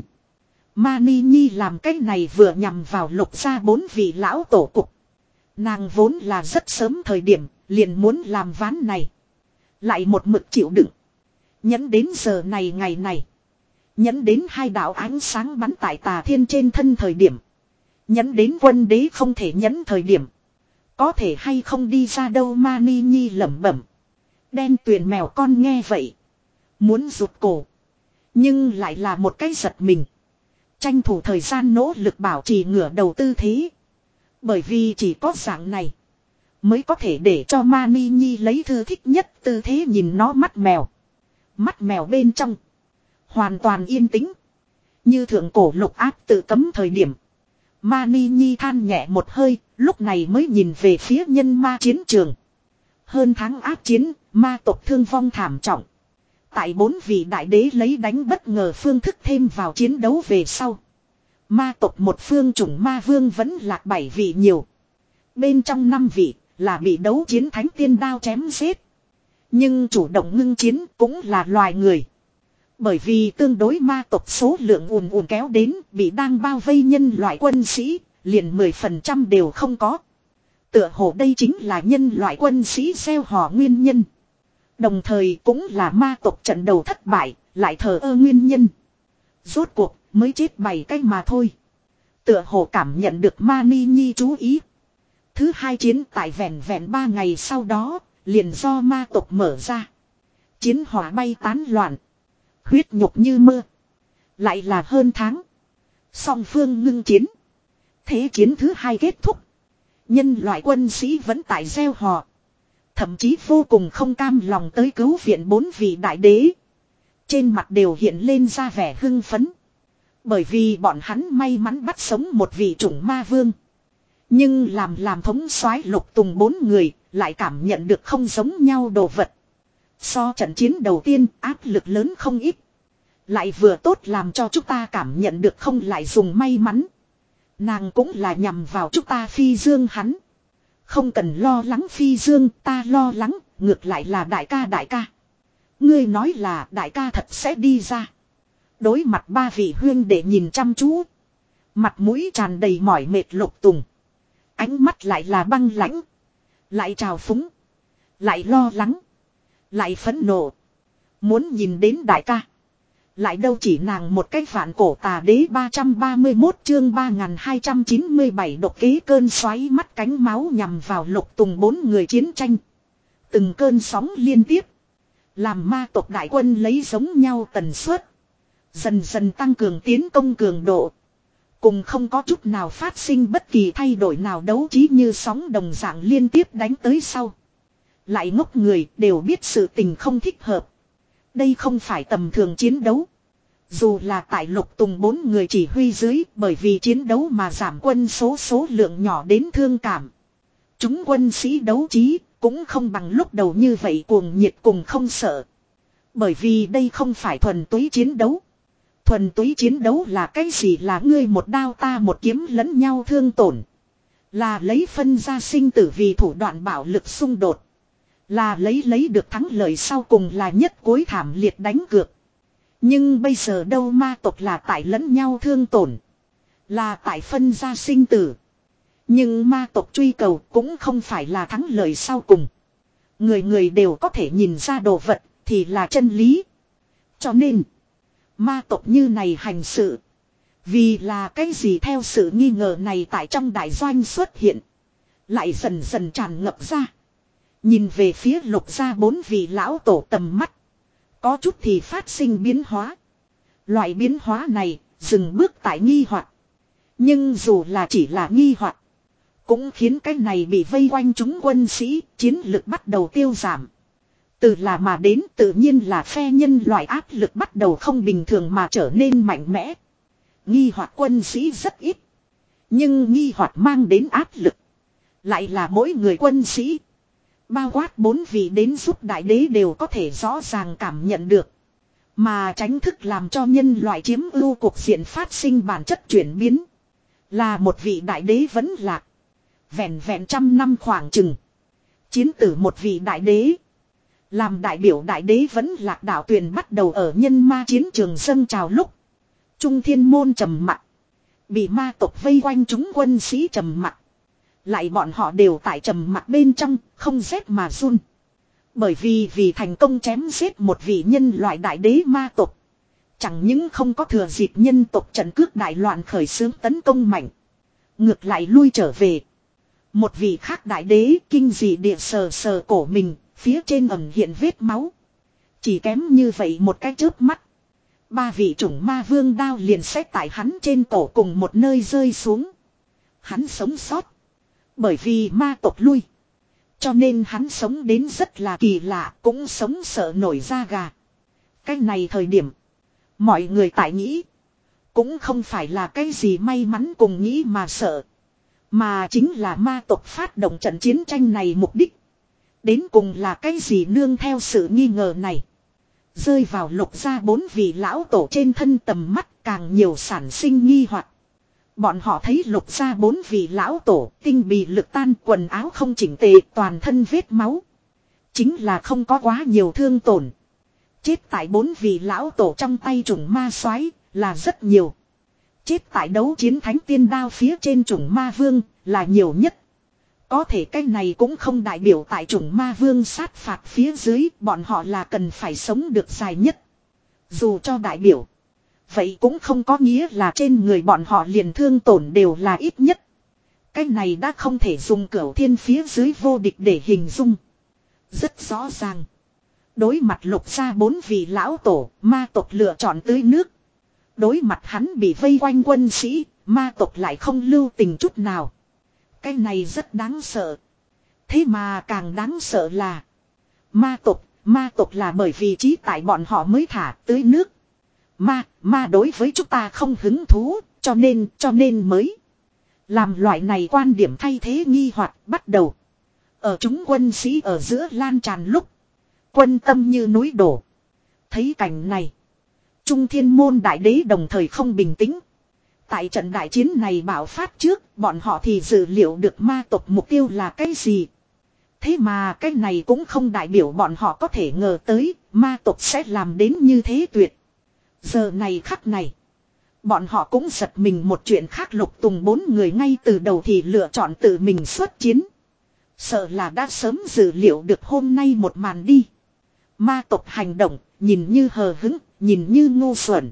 S1: Mani Nhi làm cách này vừa nhằm vào Lục gia bốn vị lão tổ cục. Nàng vốn là rất sớm thời điểm liền muốn làm ván này. Lại một mực chịu đựng. Nhẫn đến giờ này ngày này. Nhẫn đến hai đạo ánh sáng bắn tại tà thiên trên thân thời điểm. Nhẫn đến quân đế không thể nhẫn thời điểm. Có thể hay không đi ra đâu Mani Nhi lẩm bẩm. Đen tuyền mèo con nghe vậy. Muốn rụt cổ. Nhưng lại là một cái giật mình. Tranh thủ thời gian nỗ lực bảo trì ngửa đầu tư thế. Bởi vì chỉ có dạng này. Mới có thể để cho Mani Nhi lấy thư thích nhất tư thế nhìn nó mắt mèo. Mắt mèo bên trong. Hoàn toàn yên tĩnh. Như thượng cổ Lục Áp tự cấm thời điểm. Mani Nhi than nhẹ một hơi. Lúc này mới nhìn về phía nhân ma chiến trường. Hơn tháng áp chiến. Ma tộc thương vong thảm trọng. Tại bốn vị đại đế lấy đánh bất ngờ phương thức thêm vào chiến đấu về sau. Ma tộc một phương chủng ma vương vẫn lạc bảy vị nhiều. Bên trong năm vị là bị đấu chiến thánh tiên đao chém giết. Nhưng chủ động ngưng chiến cũng là loài người. Bởi vì tương đối ma tộc số lượng ùn ùn kéo đến bị đang bao vây nhân loại quân sĩ, liền mười phần trăm đều không có. Tựa hồ đây chính là nhân loại quân sĩ gieo hò nguyên nhân. Đồng thời cũng là ma tộc trận đầu thất bại, lại thờ ơ nguyên nhân. Rốt cuộc mới chết bảy cái mà thôi. Tựa hồ cảm nhận được Mani Nhi chú ý. Thứ hai chiến tại vẹn vẹn ba ngày sau đó, liền do ma tộc mở ra. Chiến hỏa bay tán loạn. Huyết nhục như mưa. Lại là hơn tháng. Song phương ngưng chiến. Thế chiến thứ hai kết thúc. Nhân loại quân sĩ vẫn tại gieo hò. Thậm chí vô cùng không cam lòng tới cứu viện bốn vị đại đế. Trên mặt đều hiện lên ra vẻ hưng phấn. Bởi vì bọn hắn may mắn bắt sống một vị chủng ma vương. Nhưng làm làm thống soái Lục Tùng bốn người lại cảm nhận được không giống nhau đồ vật. So trận chiến đầu tiên áp lực lớn không ít. Lại vừa tốt làm cho chúng ta cảm nhận được không lại dùng may mắn. Nàng cũng là nhằm vào chúng ta phi dương hắn. Không cần lo lắng phi dương, ta lo lắng, ngược lại là đại ca đại ca. Ngươi nói là đại ca thật sẽ đi ra. Đối mặt ba vị huyên để nhìn chăm chú. Mặt mũi tràn đầy mỏi mệt Lục Tùng. Ánh mắt lại là băng lãnh. Lại trào phúng. Lại lo lắng. Lại phẫn nộ. Muốn nhìn đến đại ca. Lại đâu chỉ nàng một cái vạn cổ tà đế ba trăm ba mươi mốt chương ba nghìn hai trăm chín mươi bảy độc kế cơn xoáy mắt cánh máu nhằm vào Lục Tùng bốn người chiến tranh. Từng cơn sóng liên tiếp. Làm ma tộc đại quân lấy giống nhau tần suất. Dần dần tăng cường tiến công cường độ. Cùng không có chút nào phát sinh bất kỳ thay đổi nào đấu trí như sóng đồng dạng liên tiếp đánh tới sau. Lại ngốc người đều biết sự tình không thích hợp. Đây không phải tầm thường chiến đấu. Dù là tại Lục Tùng bốn người chỉ huy dưới bởi vì chiến đấu mà giảm quân số số lượng nhỏ đến thương cảm. Chúng quân sĩ đấu trí cũng không bằng lúc đầu như vậy cuồng nhiệt cùng không sợ. Bởi vì đây không phải thuần túy chiến đấu. Thuần túy chiến đấu là cái gì là ngươi một đao ta một kiếm lẫn nhau thương tổn. Là lấy phân ra sinh tử vì thủ đoạn bạo lực xung đột. Là lấy lấy được thắng lợi sau cùng là nhất cuối thảm liệt đánh cược. Nhưng bây giờ đâu ma tộc là tại lẫn nhau thương tổn. Là tại phân ra sinh tử. Nhưng ma tộc truy cầu cũng không phải là thắng lợi sau cùng. Người người đều có thể nhìn ra đồ vật thì là chân lý. Cho nên ma tộc như này hành sự. Vì là cái gì theo sự nghi ngờ này tại trong đại doanh xuất hiện. Lại dần dần tràn ngập ra. Nhìn về phía Lục gia bốn vị lão tổ tầm mắt. Có chút thì phát sinh biến hóa. Loại biến hóa này dừng bước tại nghi hoặc. Nhưng dù là chỉ là nghi hoặc. Cũng khiến cái này bị vây quanh chúng quân sĩ chiến lực bắt đầu tiêu giảm. Từ là mà đến tự nhiên là phe nhân loại áp lực bắt đầu không bình thường mà trở nên mạnh mẽ. Nghi hoặc quân sĩ rất ít. Nhưng nghi hoặc mang đến áp lực. Lại là mỗi người quân sĩ. Bao quát bốn vị đến giúp đại đế đều có thể rõ ràng cảm nhận được. Mà tránh thức làm cho nhân loại chiếm ưu cuộc diện phát sinh bản chất chuyển biến. Là một vị đại đế vẫn lạc. Vẹn vẹn trăm năm khoảng chừng. Chiến tử một vị đại đế. Làm đại biểu đại đế vẫn lạc đạo tuyền bắt đầu ở nhân ma chiến trường dâng trào lúc. Trung thiên môn trầm mặc. Bị ma tộc vây quanh chúng quân sĩ trầm mặc. Lại bọn họ đều tại trầm mặc bên trong, không rét mà run. Bởi vì vì thành công chém giết một vị nhân loại đại đế ma tộc. Chẳng những không có thừa dịp nhân tộc trận cước đại loạn khởi xướng tấn công mạnh. Ngược lại lui trở về. Một vị khác đại đế kinh dị địa sờ sờ cổ mình, phía trên ẩn hiện vết máu. Chỉ kém như vậy một cái chớp mắt. Ba vị chủng ma vương đao liền xét tại hắn trên cổ cùng một nơi rơi xuống. Hắn sống sót. Bởi vì ma tộc lui. Cho nên hắn sống đến rất là kỳ lạ, cũng sống sợ nổi da gà. Cái này thời điểm. Mọi người tại nghĩ. Cũng không phải là cái gì may mắn cùng nghĩ mà sợ. Mà chính là ma tộc phát động trận chiến tranh này mục đích. Đến cùng là cái gì nương theo sự nghi ngờ này. Rơi vào Lục gia bốn vị lão tổ trên thân tầm mắt càng nhiều sản sinh nghi hoặc. Bọn họ thấy Lục gia bốn vị lão tổ tinh bì lực tan quần áo không chỉnh tề toàn thân vết máu. Chính là không có quá nhiều thương tổn. Chết tại bốn vị lão tổ trong tay chủng ma soái là rất nhiều. Chết tại đấu chiến thánh tiên đao phía trên chủng ma vương là nhiều nhất. Có thể cái này cũng không đại biểu tại chủng ma vương sát phạt phía dưới bọn họ là cần phải sống được dài nhất. Dù cho đại biểu. Vậy cũng không có nghĩa là trên người bọn họ liền thương tổn đều là ít nhất. Cái này đã không thể dùng cửu thiên phía dưới vô địch để hình dung. Rất rõ ràng. Đối mặt Lục gia bốn vị lão tổ, ma tộc lựa chọn tưới nước. Đối mặt hắn bị vây quanh quân sĩ, ma tộc lại không lưu tình chút nào. Cái này rất đáng sợ. Thế mà càng đáng sợ là ma tộc, ma tộc là bởi vì trí tại bọn họ mới thả tưới nước. Ma, ma đối với chúng ta không hứng thú, cho nên, cho nên mới. Làm loại này quan điểm thay thế nghi hoặc bắt đầu. Ở chúng quân sĩ ở giữa lan tràn lúc. Quân tâm như núi đổ. Thấy cảnh này. Trung thiên môn đại đế đồng thời không bình tĩnh. Tại trận đại chiến này bạo phát trước, bọn họ thì dự liệu được ma tộc mục tiêu là cái gì. Thế mà cái này cũng không đại biểu bọn họ có thể ngờ tới, ma tộc sẽ làm đến như thế tuyệt. Giờ này khắc này, bọn họ cũng giật mình một chuyện khác. Lục Tùng bốn người ngay từ đầu thì lựa chọn tự mình xuất chiến. Sợ là đã sớm dự liệu được hôm nay một màn đi. Ma tộc hành động, nhìn như hờ hững, nhìn như ngu xuẩn.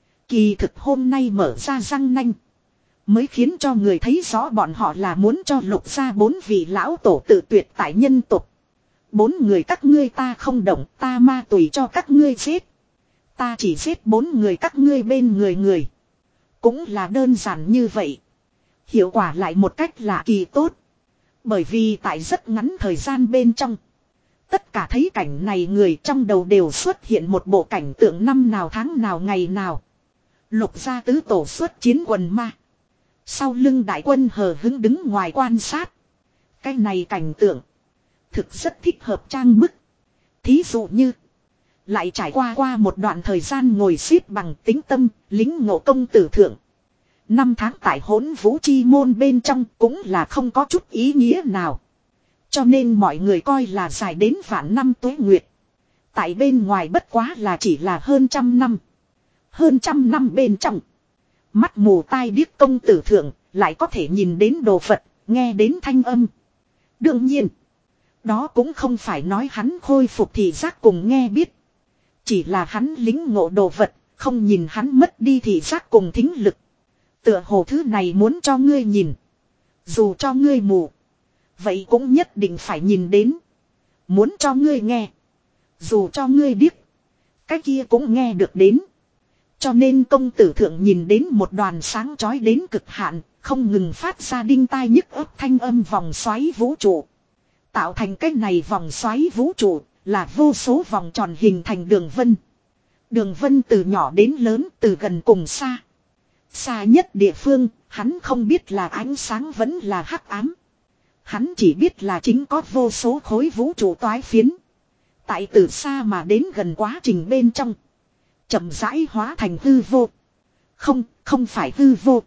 S1: Kỳ thực hôm nay mở ra răng nanh. Mới khiến cho người thấy rõ bọn họ là muốn cho Lục gia bốn vị lão tổ tự tuyệt tại nhân tộc. Bốn người các ngươi ta không động, ta ma tùy cho các ngươi giết. Ta chỉ giết bốn người các ngươi bên người người. Cũng là đơn giản như vậy. Hiệu quả lại một cách lạ kỳ tốt. Bởi vì tại rất ngắn thời gian bên trong. Tất cả thấy cảnh này người trong đầu đều xuất hiện một bộ cảnh tượng năm nào tháng nào ngày nào. Lục gia tứ tổ xuất chiến quần ma. Sau lưng đại quân hờ hững đứng ngoài quan sát. Cái này cảnh tượng. Thực rất thích hợp trang bức. Thí dụ như. Lại trải qua qua một đoạn thời gian ngồi xếp bằng tính tâm, lính ngộ công tử thượng. Năm tháng tại hỗn vũ chi môn bên trong cũng là không có chút ý nghĩa nào. Cho nên mọi người coi là dài đến vạn năm tuế nguyệt. Tại bên ngoài bất quá là chỉ là hơn trăm năm. Hơn trăm năm bên trong. Mắt mù tai điếc công tử thượng lại có thể nhìn đến đồ vật, nghe đến thanh âm. Đương nhiên. Đó cũng không phải nói hắn khôi phục thị giác cùng nghe biết. Chỉ là hắn lính ngộ đồ vật, không nhìn hắn mất đi thị giác cùng thính lực. Tựa hồ thứ này muốn cho ngươi nhìn. Dù cho ngươi mù. Vậy cũng nhất định phải nhìn đến. Muốn cho ngươi nghe. Dù cho ngươi điếc. Cái kia cũng nghe được đến. Cho nên công tử thượng nhìn đến một đoàn sáng chói đến cực hạn. Không ngừng phát ra đinh tai nhức ấp thanh âm vòng xoáy vũ trụ. Tạo thành cái này vòng xoáy vũ trụ. Là vô số vòng tròn hình thành đường vân. Đường vân từ nhỏ đến lớn, từ gần cùng xa. Xa nhất địa phương, hắn không biết là ánh sáng vẫn là hắc ám. Hắn chỉ biết là chính có vô số khối vũ trụ toái phiến. Tại từ xa mà đến gần quá trình bên trong. Chậm rãi hóa thành hư vô. Không, không phải hư vô.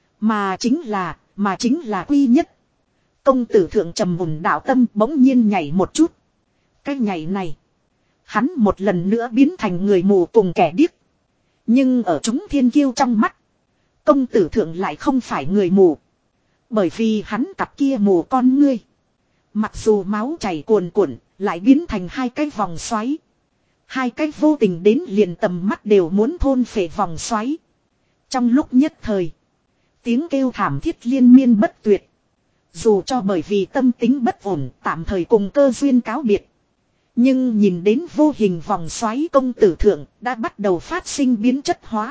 S1: Mà chính là, mà chính là quy nhất. Công tử thượng trầm mùn đạo tâm bỗng nhiên nhảy một chút. Cái nhảy này. Hắn một lần nữa biến thành người mù cùng kẻ điếc. Nhưng ở chúng thiên kiêu trong mắt. Công tử thượng lại không phải người mù. Bởi vì hắn cặp kia mù con ngươi. Mặc dù máu chảy cuồn cuộn. Lại biến thành hai cái vòng xoáy. Hai cái vô tình đến liền tầm mắt đều muốn thôn phệ vòng xoáy. Trong lúc nhất thời. Tiếng kêu thảm thiết liên miên bất tuyệt. Dù cho bởi vì tâm tính bất ổn tạm thời cùng cơ duyên cáo biệt. Nhưng nhìn đến vô hình vòng xoáy công tử thượng đã bắt đầu phát sinh biến chất hóa.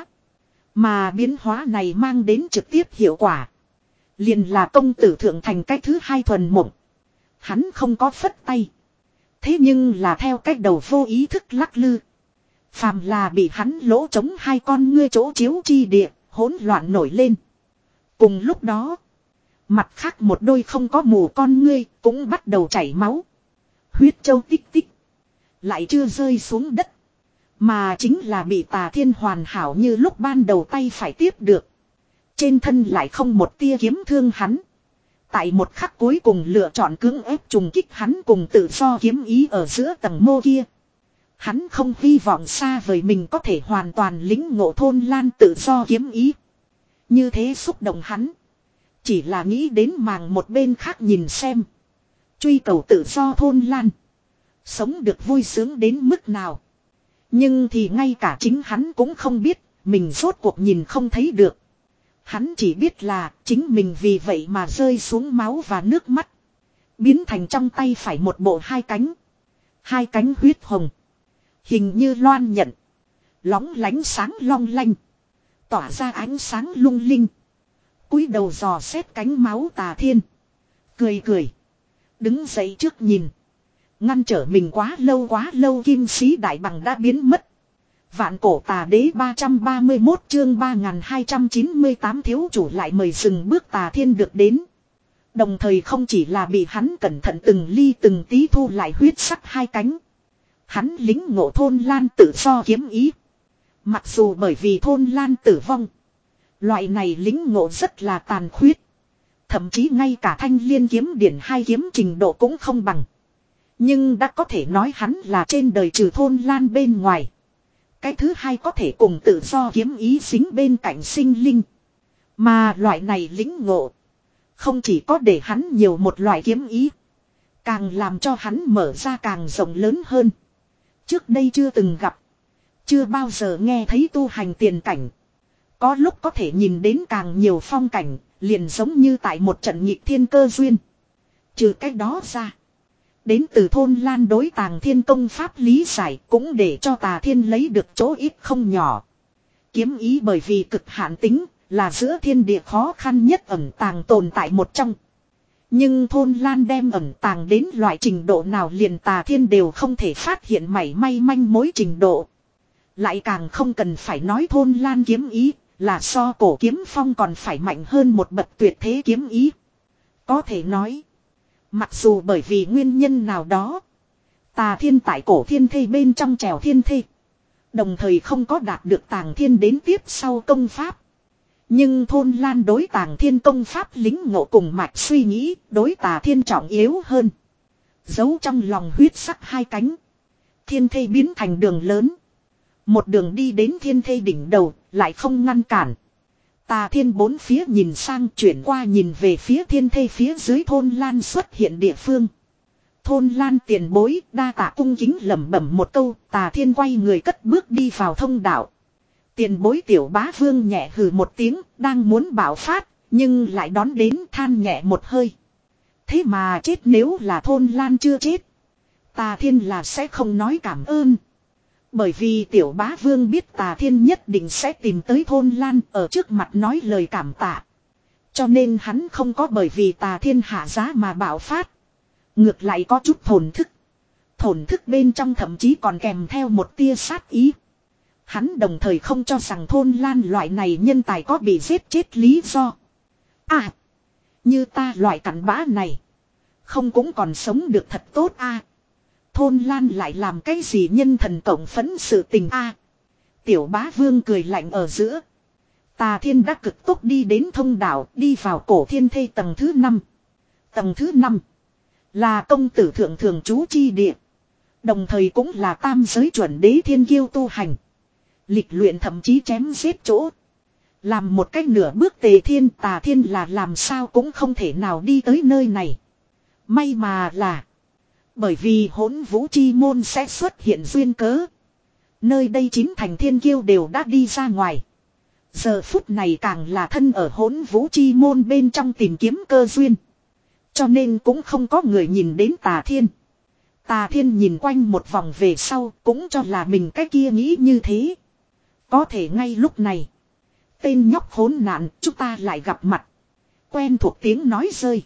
S1: Mà biến hóa này mang đến trực tiếp hiệu quả. Liền là công tử thượng thành cách thứ hai thuần mộng. Hắn không có phất tay. Thế nhưng là theo cách đầu vô ý thức lắc lư. Phàm là bị hắn lỗ trống hai con ngươi chỗ chiếu chi địa, hỗn loạn nổi lên. Cùng lúc đó, mặt khác một đôi không có mù con ngươi cũng bắt đầu chảy máu. Huyết châu tích tích. Lại chưa rơi xuống đất. Mà chính là bị Tà Thiên hoàn hảo như lúc ban đầu tay phải tiếp được. Trên thân lại không một tia kiếm thương hắn. Tại một khắc cuối cùng lựa chọn cưỡng ép trùng kích hắn cùng tự do kiếm ý ở giữa tầng mô kia. Hắn không hy vọng xa vời mình có thể hoàn toàn lính ngộ thôn lan tự do kiếm ý. Như thế xúc động hắn. Chỉ là nghĩ đến màng một bên khác nhìn xem. Truy cầu tự do thôn lan. Sống được vui sướng đến mức nào. Nhưng thì ngay cả chính hắn cũng không biết. Mình rốt cuộc nhìn không thấy được. Hắn chỉ biết là chính mình vì vậy mà rơi xuống máu và nước mắt. Biến thành trong tay phải một bộ hai cánh. Hai cánh huyết hồng. Hình như loan nhận. Lóng lánh sáng long lanh. Tỏa ra ánh sáng lung linh. Cúi đầu dò xét cánh máu Tà Thiên. Cười cười. Đứng dậy trước nhìn. Ngăn trở mình quá lâu quá lâu kim sĩ đại bằng đã biến mất. Vạn cổ tà đế ba trăm ba mươi mốt chương ba nghìn hai trăm chín mươi tám thiếu chủ lại mời dừng bước Tà Thiên được đến. Đồng thời không chỉ là bị hắn cẩn thận từng ly từng tí thu lại huyết sắc hai cánh. Hắn lính ngộ thôn lan tự do kiếm ý. Mặc dù bởi vì thôn lan tử vong. Loại này lính ngộ rất là tàn khuyết. Thậm chí ngay cả thanh liên kiếm điển hai kiếm trình độ cũng không bằng. Nhưng đã có thể nói hắn là trên đời trừ thôn lan bên ngoài. Cái thứ hai có thể cùng tự do kiếm ý dính bên cạnh sinh linh. Mà loại này lính ngộ. Không chỉ có để hắn nhiều một loại kiếm ý. Càng làm cho hắn mở ra càng rộng lớn hơn. Trước đây chưa từng gặp. Chưa bao giờ nghe thấy tu hành tiền cảnh. Có lúc có thể nhìn đến càng nhiều phong cảnh, liền giống như tại một trận nhịp thiên cơ duyên. Trừ cách đó ra. Đến từ thôn Lan đối Tàng Thiên công pháp lý giải cũng để cho Tà Thiên lấy được chỗ ít không nhỏ. Kiếm ý bởi vì cực hạn tính, là giữa thiên địa khó khăn nhất ẩn tàng tồn tại một trong. Nhưng thôn Lan đem ẩn tàng đến loại trình độ nào liền Tà Thiên đều không thể phát hiện mảy may manh mối trình độ. Lại càng không cần phải nói thôn Lan kiếm ý, là so cổ kiếm phong còn phải mạnh hơn một bậc tuyệt thế kiếm ý. Có thể nói, mặc dù bởi vì nguyên nhân nào đó, Tà Thiên tại cổ thiên thê bên trong trèo thiên thê, đồng thời không có đạt được Tàng Thiên đến tiếp sau công pháp. Nhưng thôn Lan đối Tàng Thiên công pháp lính ngộ cùng mạch suy nghĩ, đối Tà Thiên trọng yếu hơn. Giấu trong lòng huyết sắc hai cánh. Thiên thê biến thành đường lớn. Một đường đi đến thiên thê đỉnh đầu, lại không ngăn cản. Tà Thiên bốn phía nhìn sang, chuyển qua nhìn về phía thiên thê phía dưới thôn Lan xuất hiện địa phương. Thôn Lan tiền bối, đa tạ cung kính lẩm bẩm một câu, Tà Thiên quay người cất bước đi vào thông đạo. Tiền bối tiểu bá vương nhẹ hừ một tiếng, đang muốn bạo phát, nhưng lại đón đến than nhẹ một hơi. Thế mà chết nếu là thôn Lan chưa chết, Tà Thiên là sẽ không nói cảm ơn. Bởi vì tiểu bá vương biết Tà Thiên nhất định sẽ tìm tới thôn Lan ở trước mặt nói lời cảm tạ. Cho nên hắn không có bởi vì Tà Thiên hạ giá mà bạo phát. Ngược lại có chút thổn thức. Thổn thức bên trong thậm chí còn kèm theo một tia sát ý. Hắn đồng thời không cho rằng thôn Lan loại này nhân tài có bị giết chết lý do. À, như ta loại cặn bã này, không cũng còn sống được thật tốt à. Thôn Lan lại làm cái gì nhân thần cộng phẫn sự tình a? Tiểu bá vương cười lạnh ở giữa. Tà Thiên đã cực tốc đi đến thông đạo, đi vào cổ thiên thê tầng thứ năm. Tầng thứ năm là công tử thượng thường trú chi địa, đồng thời cũng là tam giới chuẩn đế thiên kiêu tu hành, lịch luyện thậm chí chém giết chỗ. Làm một cách nửa bước Tề Thiên, Tà Thiên là làm sao cũng không thể nào đi tới nơi này. May mà là bởi vì hỗn vũ chi môn sẽ xuất hiện duyên cớ. Nơi đây chín thành thiên kiêu đều đã đi ra ngoài. Giờ phút này càng là thân ở hỗn vũ chi môn bên trong tìm kiếm cơ duyên. Cho nên cũng không có người nhìn đến Tà Thiên. Tà Thiên nhìn quanh một vòng về sau cũng cho là mình cái kia nghĩ như thế. Có thể ngay lúc này, tên nhóc khốn nạn, chúng ta lại gặp mặt. Quen thuộc tiếng nói rơi.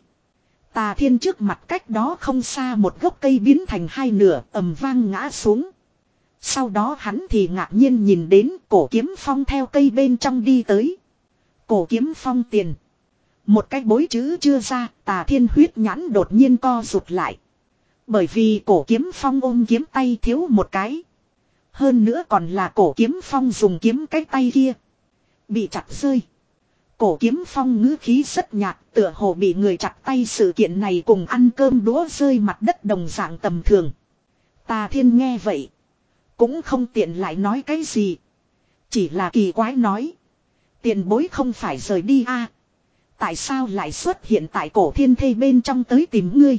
S1: Tà Thiên trước mặt cách đó không xa một gốc cây biến thành hai nửa, ầm vang ngã xuống. Sau đó hắn thì ngạc nhiên nhìn đến Cổ Kiếm Phong theo cây bên trong đi tới. Cổ Kiếm Phong tiền. Một cái bối chữ chưa ra, Tà Thiên huyết nhãn đột nhiên co rụt lại. Bởi vì Cổ Kiếm Phong ôm kiếm tay thiếu một cái. Hơn nữa còn là Cổ Kiếm Phong dùng kiếm cái tay kia bị chặt rơi. Cổ Kiếm Phong ngữ khí rất nhạt, tựa hồ bị người chặt tay, sự kiện này cùng ăn cơm đũa rơi mặt đất đồng dạng tầm thường. Tà Thiên nghe vậy, cũng không tiện lại nói cái gì. Chỉ là kỳ quái nói, tiền bối không phải rời đi a? Tại sao lại xuất hiện tại cổ thiên thê bên trong tới tìm ngươi?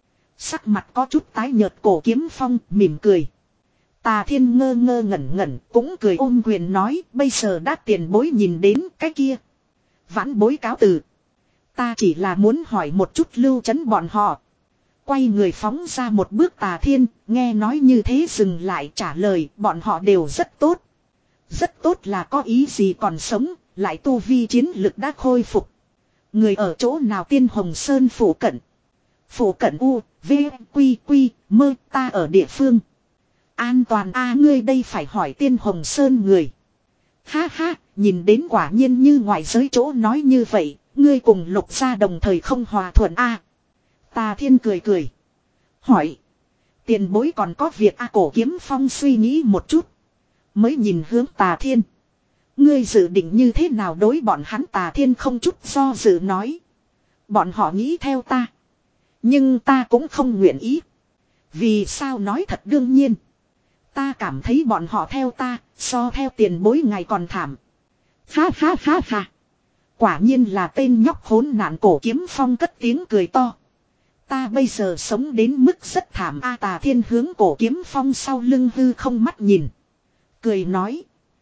S1: Sắc mặt có chút tái nhợt Cổ Kiếm Phong mỉm cười. Tà Thiên ngơ ngơ ngẩn ngẩn cũng cười ôm quyền nói, bây giờ đã tiền bối nhìn đến cái kia. Vãn bối cáo từ. Ta chỉ là muốn hỏi một chút lưu trấn bọn họ. Quay người phóng ra một bước. Tà Thiên nghe nói như thế dừng lại trả lời, bọn họ đều rất tốt. Rất tốt là có ý gì, còn sống, lại tu vi chiến lực đã khôi phục. Người ở chỗ nào? Tiên Hồng Sơn phủ cận. Phủ cận U, V, Quy, Quy, Mơ, ta ở địa phương. An toàn a? Ngươi đây phải hỏi Tiên Hồng Sơn người. Ha ha, nhìn đến quả nhiên như ngoại giới chỗ nói như vậy, ngươi cùng Lục gia đồng thời không hòa thuận a. Tà Thiên cười cười. Hỏi. Tiền bối còn có việc a? Cổ Kiếm Phong suy nghĩ một chút, mới nhìn hướng Tà Thiên. Ngươi dự định như thế nào đối bọn hắn? Tà Thiên không chút do dự nói. Bọn họ nghĩ theo ta, nhưng ta cũng không nguyện ý. Vì sao? Nói thật đương nhiên. Ta cảm thấy bọn họ theo ta, so theo tiền bối ngày còn thảm. Ha ha ha ha. Quả nhiên là tên nhóc khốn nạn. Cổ Kiếm Phong cất tiếng cười to. Ta bây giờ sống đến mức rất thảm a. Tà Thiên hướng Cổ Kiếm Phong sau lưng hư không mắt nhìn. Cười nói.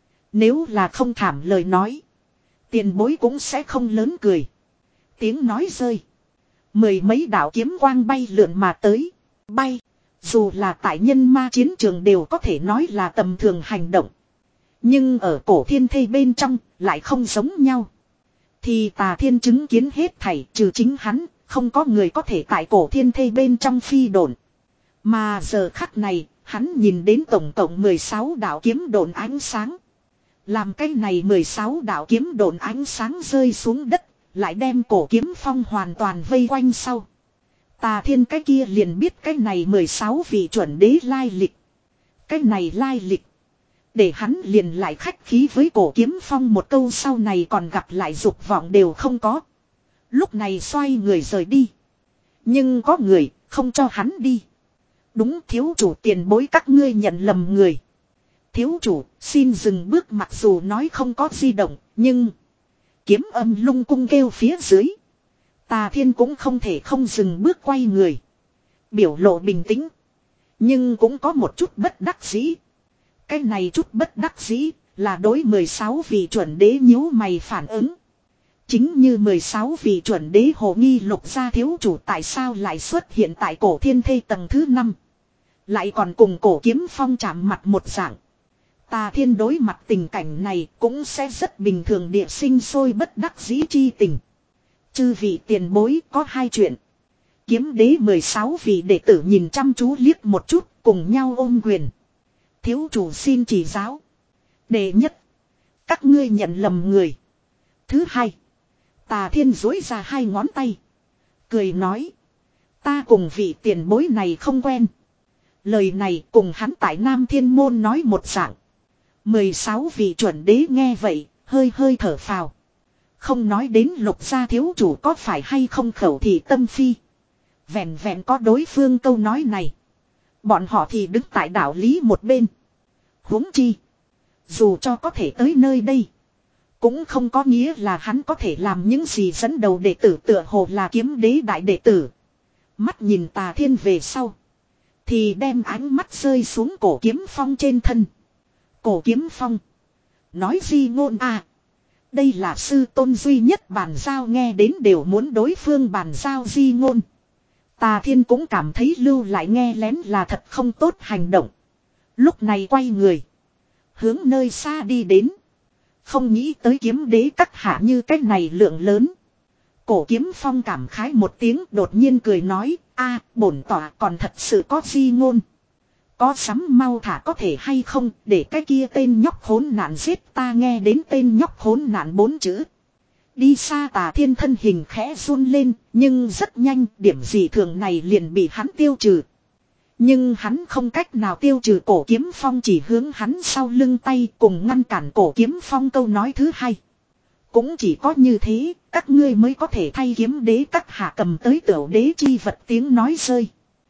S1: Nếu là không thảm lời nói. Tiền bối cũng sẽ không lớn cười. Tiếng nói rơi. Mười mấy đạo kiếm quang bay lượn mà tới. Bay. Dù là tại nhân ma chiến trường đều có thể nói là tầm thường hành động. Nhưng ở Cổ Thiên Thây bên trong lại không giống nhau. Thì Tà Thiên chứng kiến hết thảy trừ chính hắn. Không có người có thể tại Cổ Thiên Thây bên trong phi độn. Mà giờ khắc này hắn nhìn đến tổng cộng mười sáu đạo kiếm độn ánh sáng. Làm cái này mười sáu đạo kiếm độn ánh sáng rơi xuống đất. Lại đem Cổ Kiếm Phong hoàn toàn vây quanh sau. Tà Thiên cái kia liền biết cái này mười sáu vị chuẩn đế lai lịch. Cái này lai lịch. Để hắn liền lại khách khí với Cổ Kiếm Phong một câu sau này còn gặp lại dục vọng đều không có. Lúc này xoay người rời đi. Nhưng có người không cho hắn đi. Đúng thiếu chủ tiền bối các ngươi nhận lầm người. Thiếu chủ xin dừng bước mặc dù nói không có di động nhưng... Kiếm âm lung cung kêu phía dưới. Tà Thiên cũng không thể không dừng bước quay người. Biểu lộ bình tĩnh. Nhưng cũng có một chút bất đắc dĩ. Cái này chút bất đắc dĩ là đối mười sáu vị chuẩn đế nhíu mày phản ứng. Chính như mười sáu vị chuẩn đế hồ nghi lục gia thiếu chủ tại sao lại xuất hiện tại Cổ Thiên Thây tầng thứ năm. Lại còn cùng Cổ Kiếm Phong chạm mặt một dạng. Tà Thiên đối mặt tình cảnh này cũng sẽ rất bình thường địa sinh sôi bất đắc dĩ chi tình. Chư vị tiền bối có hai chuyện. Kiếm đế mười sáu vị đệ tử nhìn chăm chú liếc một chút cùng nhau ôm quyền. Thiếu chủ xin chỉ giáo. Đệ nhất. Các ngươi nhận lầm người. Thứ hai. Tà Thiên duỗi ra hai ngón tay. Cười nói. Ta cùng vị tiền bối này không quen. Lời này cùng hắn tại Nam Thiên Môn nói một dạng. mười sáu vị chuẩn đế nghe vậy, hơi hơi thở phào. Không nói đến lục gia thiếu chủ có phải hay không khẩu thị tâm phi. Vẹn vẹn có đối phương câu nói này. Bọn họ thì đứng tại đạo lý một bên. Huống chi. Dù cho có thể tới nơi đây. Cũng không có nghĩa là hắn có thể làm những gì dẫn đầu đệ tử tựa hồ là kiếm đế đại đệ tử. Mắt nhìn Tà Thiên về sau. Thì đem ánh mắt rơi xuống Cổ Kiếm Phong trên thân. Cổ Kiếm Phong. Nói di ngôn à. Đây là sư tôn duy nhất bàn giao nghe đến đều muốn đối phương bàn giao di ngôn. Tà Thiên cũng cảm thấy lưu lại nghe lén là thật không tốt hành động. Lúc này quay người. Hướng nơi xa đi đến. Không nghĩ tới kiếm đế các hạ như cái này lượng lớn. Cổ Kiếm Phong cảm khái một tiếng đột nhiên cười nói. A bổn tỏa còn thật sự có di ngôn. Có sắm mau thả có thể hay không để cái kia tên nhóc khốn nạn giết ta nghe đến tên nhóc khốn nạn bốn chữ. Đi xa Tà Thiên thân hình khẽ run lên nhưng rất nhanh điểm dị thường này liền bị hắn tiêu trừ. Nhưng hắn không cách nào tiêu trừ Cổ Kiếm Phong chỉ hướng hắn sau lưng tay cùng ngăn cản Cổ Kiếm Phong câu nói thứ hai. Cũng chỉ có như thế các ngươi mới có thể thay kiếm đế các hạ cầm tới tiểu đế chi vật tiếng nói rơi.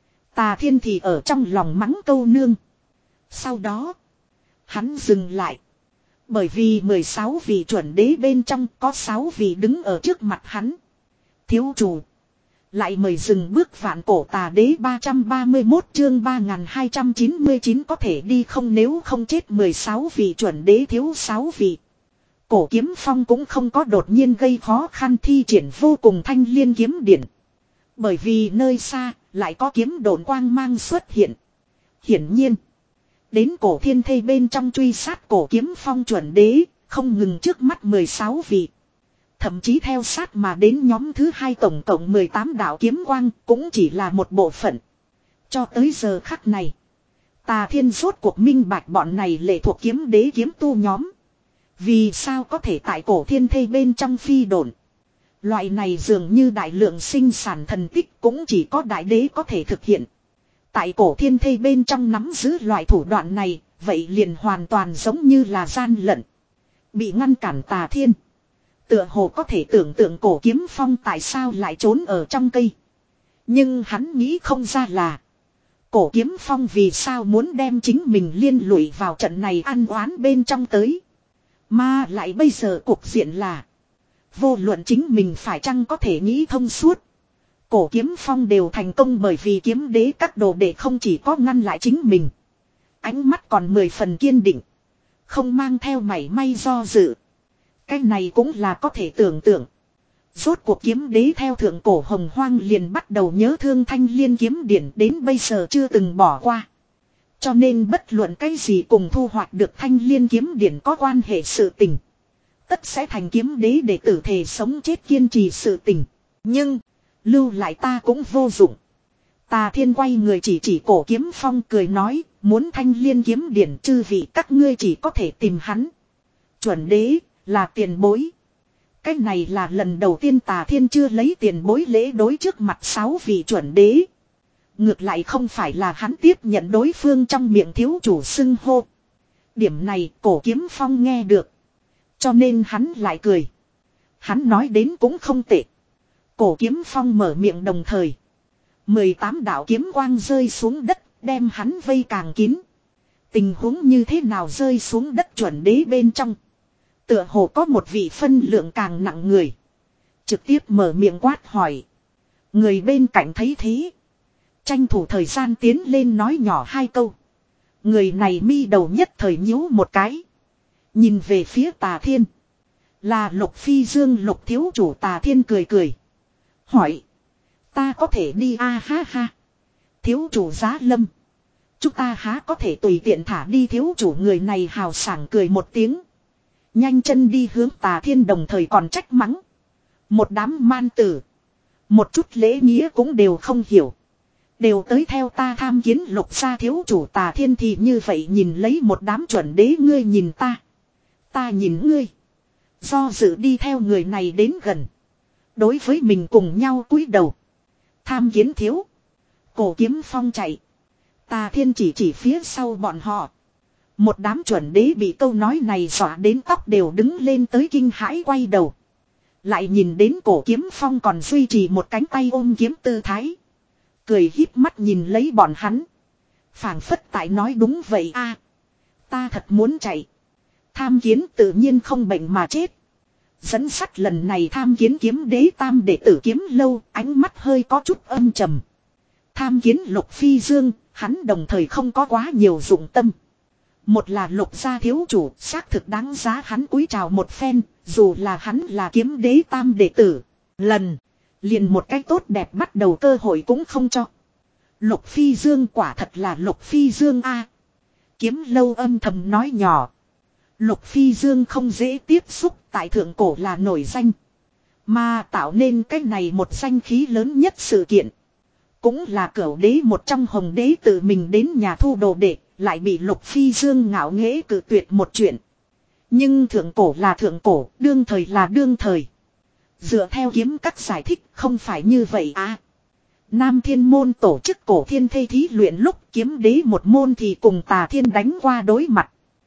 S1: Tà Thiên thì ở trong lòng mắng câu nương. Sau đó. Hắn dừng lại. Bởi vì mười sáu vị chuẩn đế bên trong có sáu vị đứng ở trước mặt hắn. Thiếu chủ. Lại mời dừng bước vạn cổ tà đế ba trăm ba mươi mốt chương ba nghìn hai trăm chín mươi chín có thể đi không nếu không chết mười sáu vị chuẩn đế thiếu sáu vị. Cổ Kiếm Phong cũng không có đột nhiên gây khó khăn thi triển vô cùng thanh liên kiếm điển. Bởi vì nơi xa lại có kiếm độn quang mang xuất hiện. Hiển nhiên. Đến Cổ Thiên Thây bên trong truy sát Cổ Kiếm Phong chuẩn đế. Không ngừng trước mắt mười sáu vị. Thậm chí theo sát mà đến nhóm thứ hai tổng cộng mười tám đạo kiếm quang cũng chỉ là một bộ phận. Cho tới giờ khắc này. Tà Thiên rốt cuộc minh bạch bọn này lệ thuộc kiếm đế kiếm tu nhóm. Vì sao có thể tại Cổ Thiên Thây bên trong phi độn. Loại này dường như đại lượng sinh sản thần tích cũng chỉ có đại đế có thể thực hiện. Tại Cổ Thiên Thây bên trong nắm giữ loại thủ đoạn này, vậy liền hoàn toàn giống như là gian lận. Bị ngăn cản Tà Thiên. Tựa hồ có thể tưởng tượng Cổ Kiếm Phong tại sao lại trốn ở trong cây. Nhưng hắn nghĩ không ra là. Cổ Kiếm Phong vì sao muốn đem chính mình liên lụy vào trận này ăn oán bên trong tới. Mà lại bây giờ cục diện là. Vô luận chính mình phải chăng có thể nghĩ thông suốt. Cổ Kiếm Phong đều thành công bởi vì kiếm đế các đồ đệ không chỉ có ngăn lại chính mình. Ánh mắt còn mười phần kiên định. Không mang theo mảy may do dự. Cái này cũng là có thể tưởng tượng. Rốt cuộc kiếm đế theo thượng cổ hồng hoang liền bắt đầu nhớ thương Thanh Liên kiếm điển đến bây giờ chưa từng bỏ qua. Cho nên bất luận cái gì cùng thu hoạch được Thanh Liên kiếm điển có quan hệ sự tình. Tất sẽ thành kiếm đế để tử thể sống chết kiên trì sự tình. Nhưng, lưu lại ta cũng vô dụng. Tà Thiên quay người chỉ chỉ Cổ Kiếm Phong cười nói, muốn Thanh Liên kiếm điển chư vị các ngươi chỉ có thể tìm hắn. Chuẩn đế, là tiền bối. Cái này là lần đầu tiên Tà Thiên chưa lấy tiền bối lễ đối trước mặt sáu vị chuẩn đế. Ngược lại không phải là hắn tiếp nhận đối phương trong miệng thiếu chủ xưng hô. Điểm này Cổ Kiếm Phong nghe được. Cho nên hắn lại cười. Hắn nói đến cũng không tệ. Cổ Kiếm Phong mở miệng đồng thời. mười tám đạo kiếm quang rơi xuống đất, đem hắn vây càng kín. Tình huống như thế nào rơi xuống đất chuẩn đế bên trong. Tựa hồ có một vị phân lượng càng nặng người. Trực tiếp mở miệng quát hỏi. Người bên cạnh thấy thế. Tranh thủ thời gian tiến lên nói nhỏ hai câu. Người này mi đầu nhất thời nhíu một cái. Nhìn về phía Tà Thiên. Là Lục Phi Dương Lục thiếu chủ. Tà Thiên cười cười. Hỏi. Ta có thể đi a ha ha. Thiếu chủ giá lâm. Chúng ta há có thể tùy tiện thả đi thiếu chủ người này hào sảng cười một tiếng. Nhanh chân đi hướng Tà Thiên đồng thời còn trách mắng. Một đám man tử. Một chút lễ nghĩa cũng đều không hiểu. Đều tới theo ta tham kiến Lục gia thiếu chủ. Tà Thiên thì như vậy nhìn lấy một đám chuẩn đế ngươi nhìn ta. Ta nhìn ngươi. Do dự đi theo người này đến gần. Đối với mình cùng nhau cúi đầu. Tham kiến thiếu. Cổ Kiếm Phong chạy. Tà Thiên chỉ chỉ phía sau bọn họ. Một đám chuẩn đế bị câu nói này dọa đến tóc đều đứng lên tới kinh hãi quay đầu. Lại nhìn đến Cổ Kiếm Phong còn duy trì một cánh tay ôm kiếm tư thái. Cười híp mắt nhìn lấy bọn hắn. Phảng phất tại nói đúng vậy a, ta thật muốn chạy. Tham kiến tự nhiên không bệnh mà chết. Dẫn sắt lần này tham kiến kiếm đế tam đệ tử Kiếm Lâu, ánh mắt hơi có chút âm trầm. Tham kiến Lục Phi Dương, hắn đồng thời không có quá nhiều dụng tâm. Một là Lục gia thiếu chủ, xác thực đáng giá hắn cúi chào một phen, dù là hắn là kiếm đế tam đệ tử. Lần, liền một cách tốt đẹp bắt đầu cơ hội cũng không cho. Lục Phi Dương quả thật là Lục Phi Dương a. Kiếm Lâu âm thầm nói nhỏ. Lục Phi Dương không dễ tiếp xúc, tại thượng cổ là nổi danh. Mà tạo nên cái này một danh khí lớn nhất sự kiện. Cũng là cửu đế một trong hồng đế tự mình đến nhà thu đồ đệ, lại bị Lục Phi Dương ngạo nghễ cự tuyệt một chuyện. Nhưng thượng cổ là thượng cổ, đương thời là đương thời. Dựa theo kiếm các giải thích không phải như vậy à. Nam Thiên môn tổ chức cổ thiên thê thí luyện lúc kiếm đế một môn thì cùng Tà Thiên đánh qua đối mặt.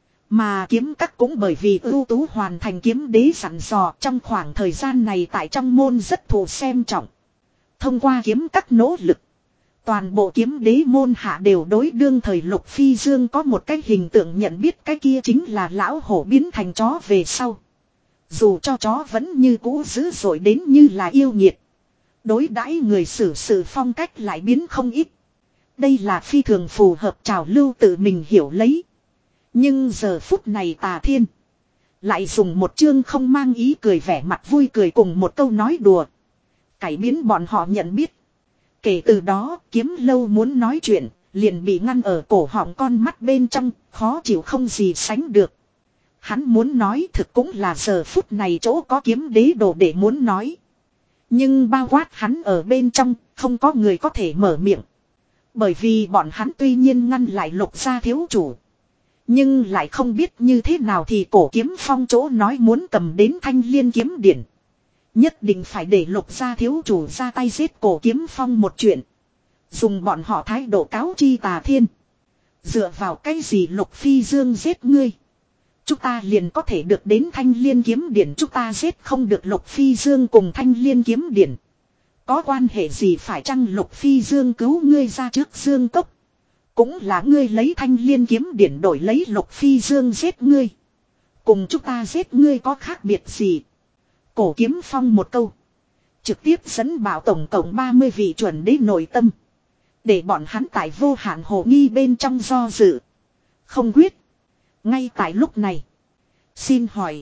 S1: Mà kiếm các cũng bởi vì ưu tú hoàn thành kiếm đế sẵn dò trong khoảng thời gian này tại trong môn rất thù xem trọng. Thông qua kiếm các nỗ lực. Toàn bộ kiếm đế môn hạ đều đối đương thời Lục Phi Dương có một cái hình tượng nhận biết cái kia chính là lão hổ biến thành chó về sau. Dù cho chó vẫn như cũ dữ dội đến như là yêu nghiệt. Đối đãi người xử sự phong cách lại biến không ít. Đây là phi thường phù hợp trào lưu tự mình hiểu lấy. Nhưng giờ phút này Tà Thiên lại dùng một chương không mang ý cười vẻ mặt vui cười cùng một câu nói đùa. Cải biến bọn họ nhận biết. Kể từ đó Kiếm Lâu muốn nói chuyện liền bị ngăn ở cổ họng con mắt bên trong, khó chịu không gì sánh được. Hắn muốn nói thực cũng là giờ phút này chỗ có kiếm đế đồ để muốn nói. Nhưng bao quát hắn ở bên trong, không có người có thể mở miệng. Bởi vì bọn hắn tuy nhiên ngăn lại Lục gia thiếu chủ. Nhưng lại không biết như thế nào thì Cổ Kiếm Phong chỗ nói muốn cầm đến Thanh Liên kiếm điển. Nhất định phải để Lục gia thiếu chủ ra tay giết Cổ Kiếm Phong một chuyện. Dùng bọn họ thái độ cáo chi Tà Thiên. Dựa vào cái gì Lục Phi Dương giết ngươi? Chúng ta liền có thể được đến Thanh Liên kiếm điển, chúng ta giết không được Lục Phi Dương cùng Thanh Liên kiếm điển. Có quan hệ gì phải chăng Lục Phi Dương cứu ngươi ra trước Dương Cốc? Cũng là ngươi lấy Thanh Liên kiếm điển đổi lấy Lục Phi Dương giết ngươi. Cùng chúng ta giết ngươi có khác biệt gì? Cổ Kiếm Phong một câu. Trực tiếp dẫn bảo tổng cộng ba mươi vị chuẩn đế nội tâm. Để bọn hắn tại vô hạn hồ nghi bên trong do dự. Không quyết. Ngay tại lúc này. Xin hỏi.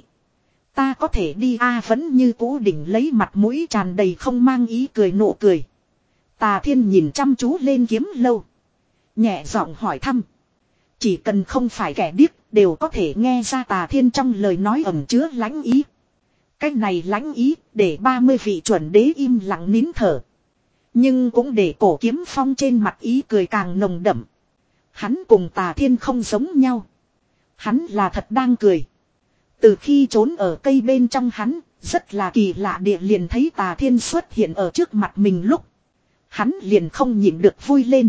S1: Ta có thể đi a vẫn như cũ đỉnh lấy mặt mũi tràn đầy không mang ý cười nụ cười. Tà Thiên nhìn chăm chú lên Kiếm Lâu. Nhẹ giọng hỏi thăm. Chỉ cần không phải kẻ điếc đều có thể nghe ra Tà Thiên trong lời nói ẩn chứa lãnh ý. Cái này lãnh ý để ba mươi vị chuẩn đế im lặng nín thở. Nhưng cũng để Cổ Kiếm Phong trên mặt ý cười càng nồng đậm. Hắn cùng Tà Thiên không giống nhau. Hắn là thật đang cười. Từ khi trốn ở cây bên trong hắn, rất là kỳ lạ địa liền thấy Tà Thiên xuất hiện ở trước mặt mình lúc. Hắn liền không nhịn được vui lên.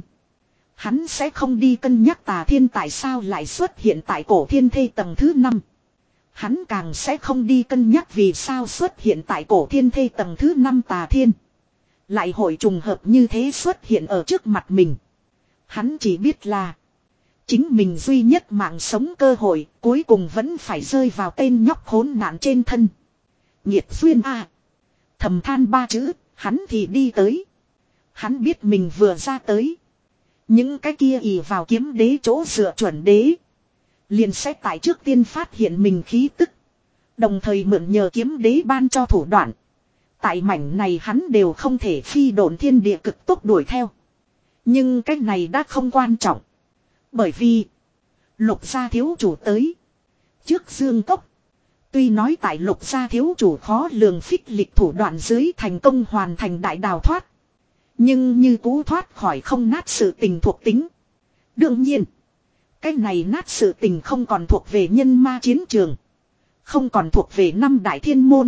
S1: Hắn sẽ không đi cân nhắc Tà Thiên tại sao lại xuất hiện tại Cổ Thiên Thê tầng thứ năm. Hắn càng sẽ không đi cân nhắc vì sao xuất hiện tại Cổ Thiên Thê tầng thứ năm Tà Thiên. Lại hội trùng hợp như thế xuất hiện ở trước mặt mình. Hắn chỉ biết là chính mình duy nhất mạng sống cơ hội cuối cùng vẫn phải rơi vào tên nhóc khốn nạn trên thân. Nhiệt duyên a Thầm than ba chữ, hắn thì đi tới. Hắn biết mình vừa ra tới. Những cái kia ì vào kiếm đế chỗ dựa chuẩn đế. Liền sẽ tại trước tiên phát hiện mình khí tức. Đồng thời mượn nhờ kiếm đế ban cho thủ đoạn. Tại mảnh này hắn đều không thể phi độn thiên địa cực tốc đuổi theo. Nhưng cái này đã không quan trọng. Bởi vì Lục gia thiếu chủ tới. Trước Dương Cốc. Tuy nói tại Lục gia thiếu chủ khó lường phích lịch thủ đoạn dưới thành công hoàn thành đại đào thoát. Nhưng như cú thoát khỏi không nát sự tình thuộc tính. Đương nhiên. Cái này nát sự tình không còn thuộc về nhân ma chiến trường. Không còn thuộc về năm đại thiên môn.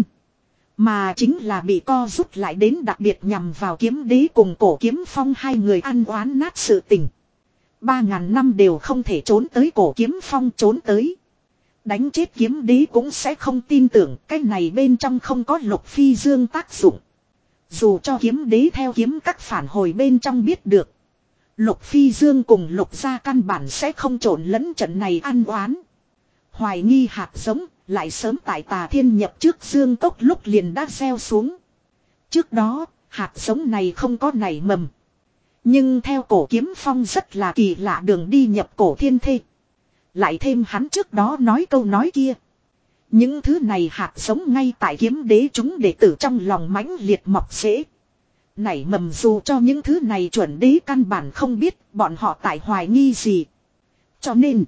S1: Mà chính là bị co rút lại đến đặc biệt nhằm vào kiếm đế cùng Cổ Kiếm Phong hai người ăn oán nát sự tình. Ba ngàn năm đều không thể trốn tới Cổ Kiếm Phong trốn tới. Đánh chết kiếm đế cũng sẽ không tin tưởng cái này bên trong không có Lục Phi Dương tác dụng. Dù cho kiếm đế theo kiếm các phản hồi bên trong biết được. Lục Phi Dương cùng Lục gia căn bản sẽ không trộn lẫn trận này ăn oán. Hoài nghi hạt giống lại sớm tại Tà Thiên nhập trước Dương Cốc lúc liền đã gieo xuống. Trước đó hạt giống này không có nảy mầm. Nhưng theo Cổ Kiếm Phong rất là kỳ lạ đường đi nhập Cổ Thiên Thê. Lại thêm hắn trước đó nói câu nói kia. Những thứ này hạt giống ngay tại kiếm đế chúng đệ tử trong lòng mãnh liệt mọc rễ. Nảy mầm dù cho những thứ này chuẩn đế căn bản không biết bọn họ tại hoài nghi gì. Cho nên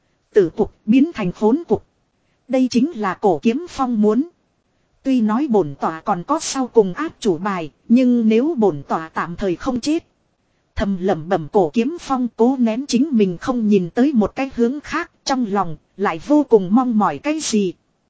S1: tử cục biến thành khốn cục. Đây chính là Cổ Kiếm Phong muốn. Tuy nói bổn tỏa còn có sau cùng áp chủ bài, nhưng nếu bổn tỏa tạm thời không chết. Thầm lẩm bẩm Cổ Kiếm Phong cố nén chính mình không nhìn tới một cái hướng khác, trong lòng lại vô cùng mong mỏi cái gì.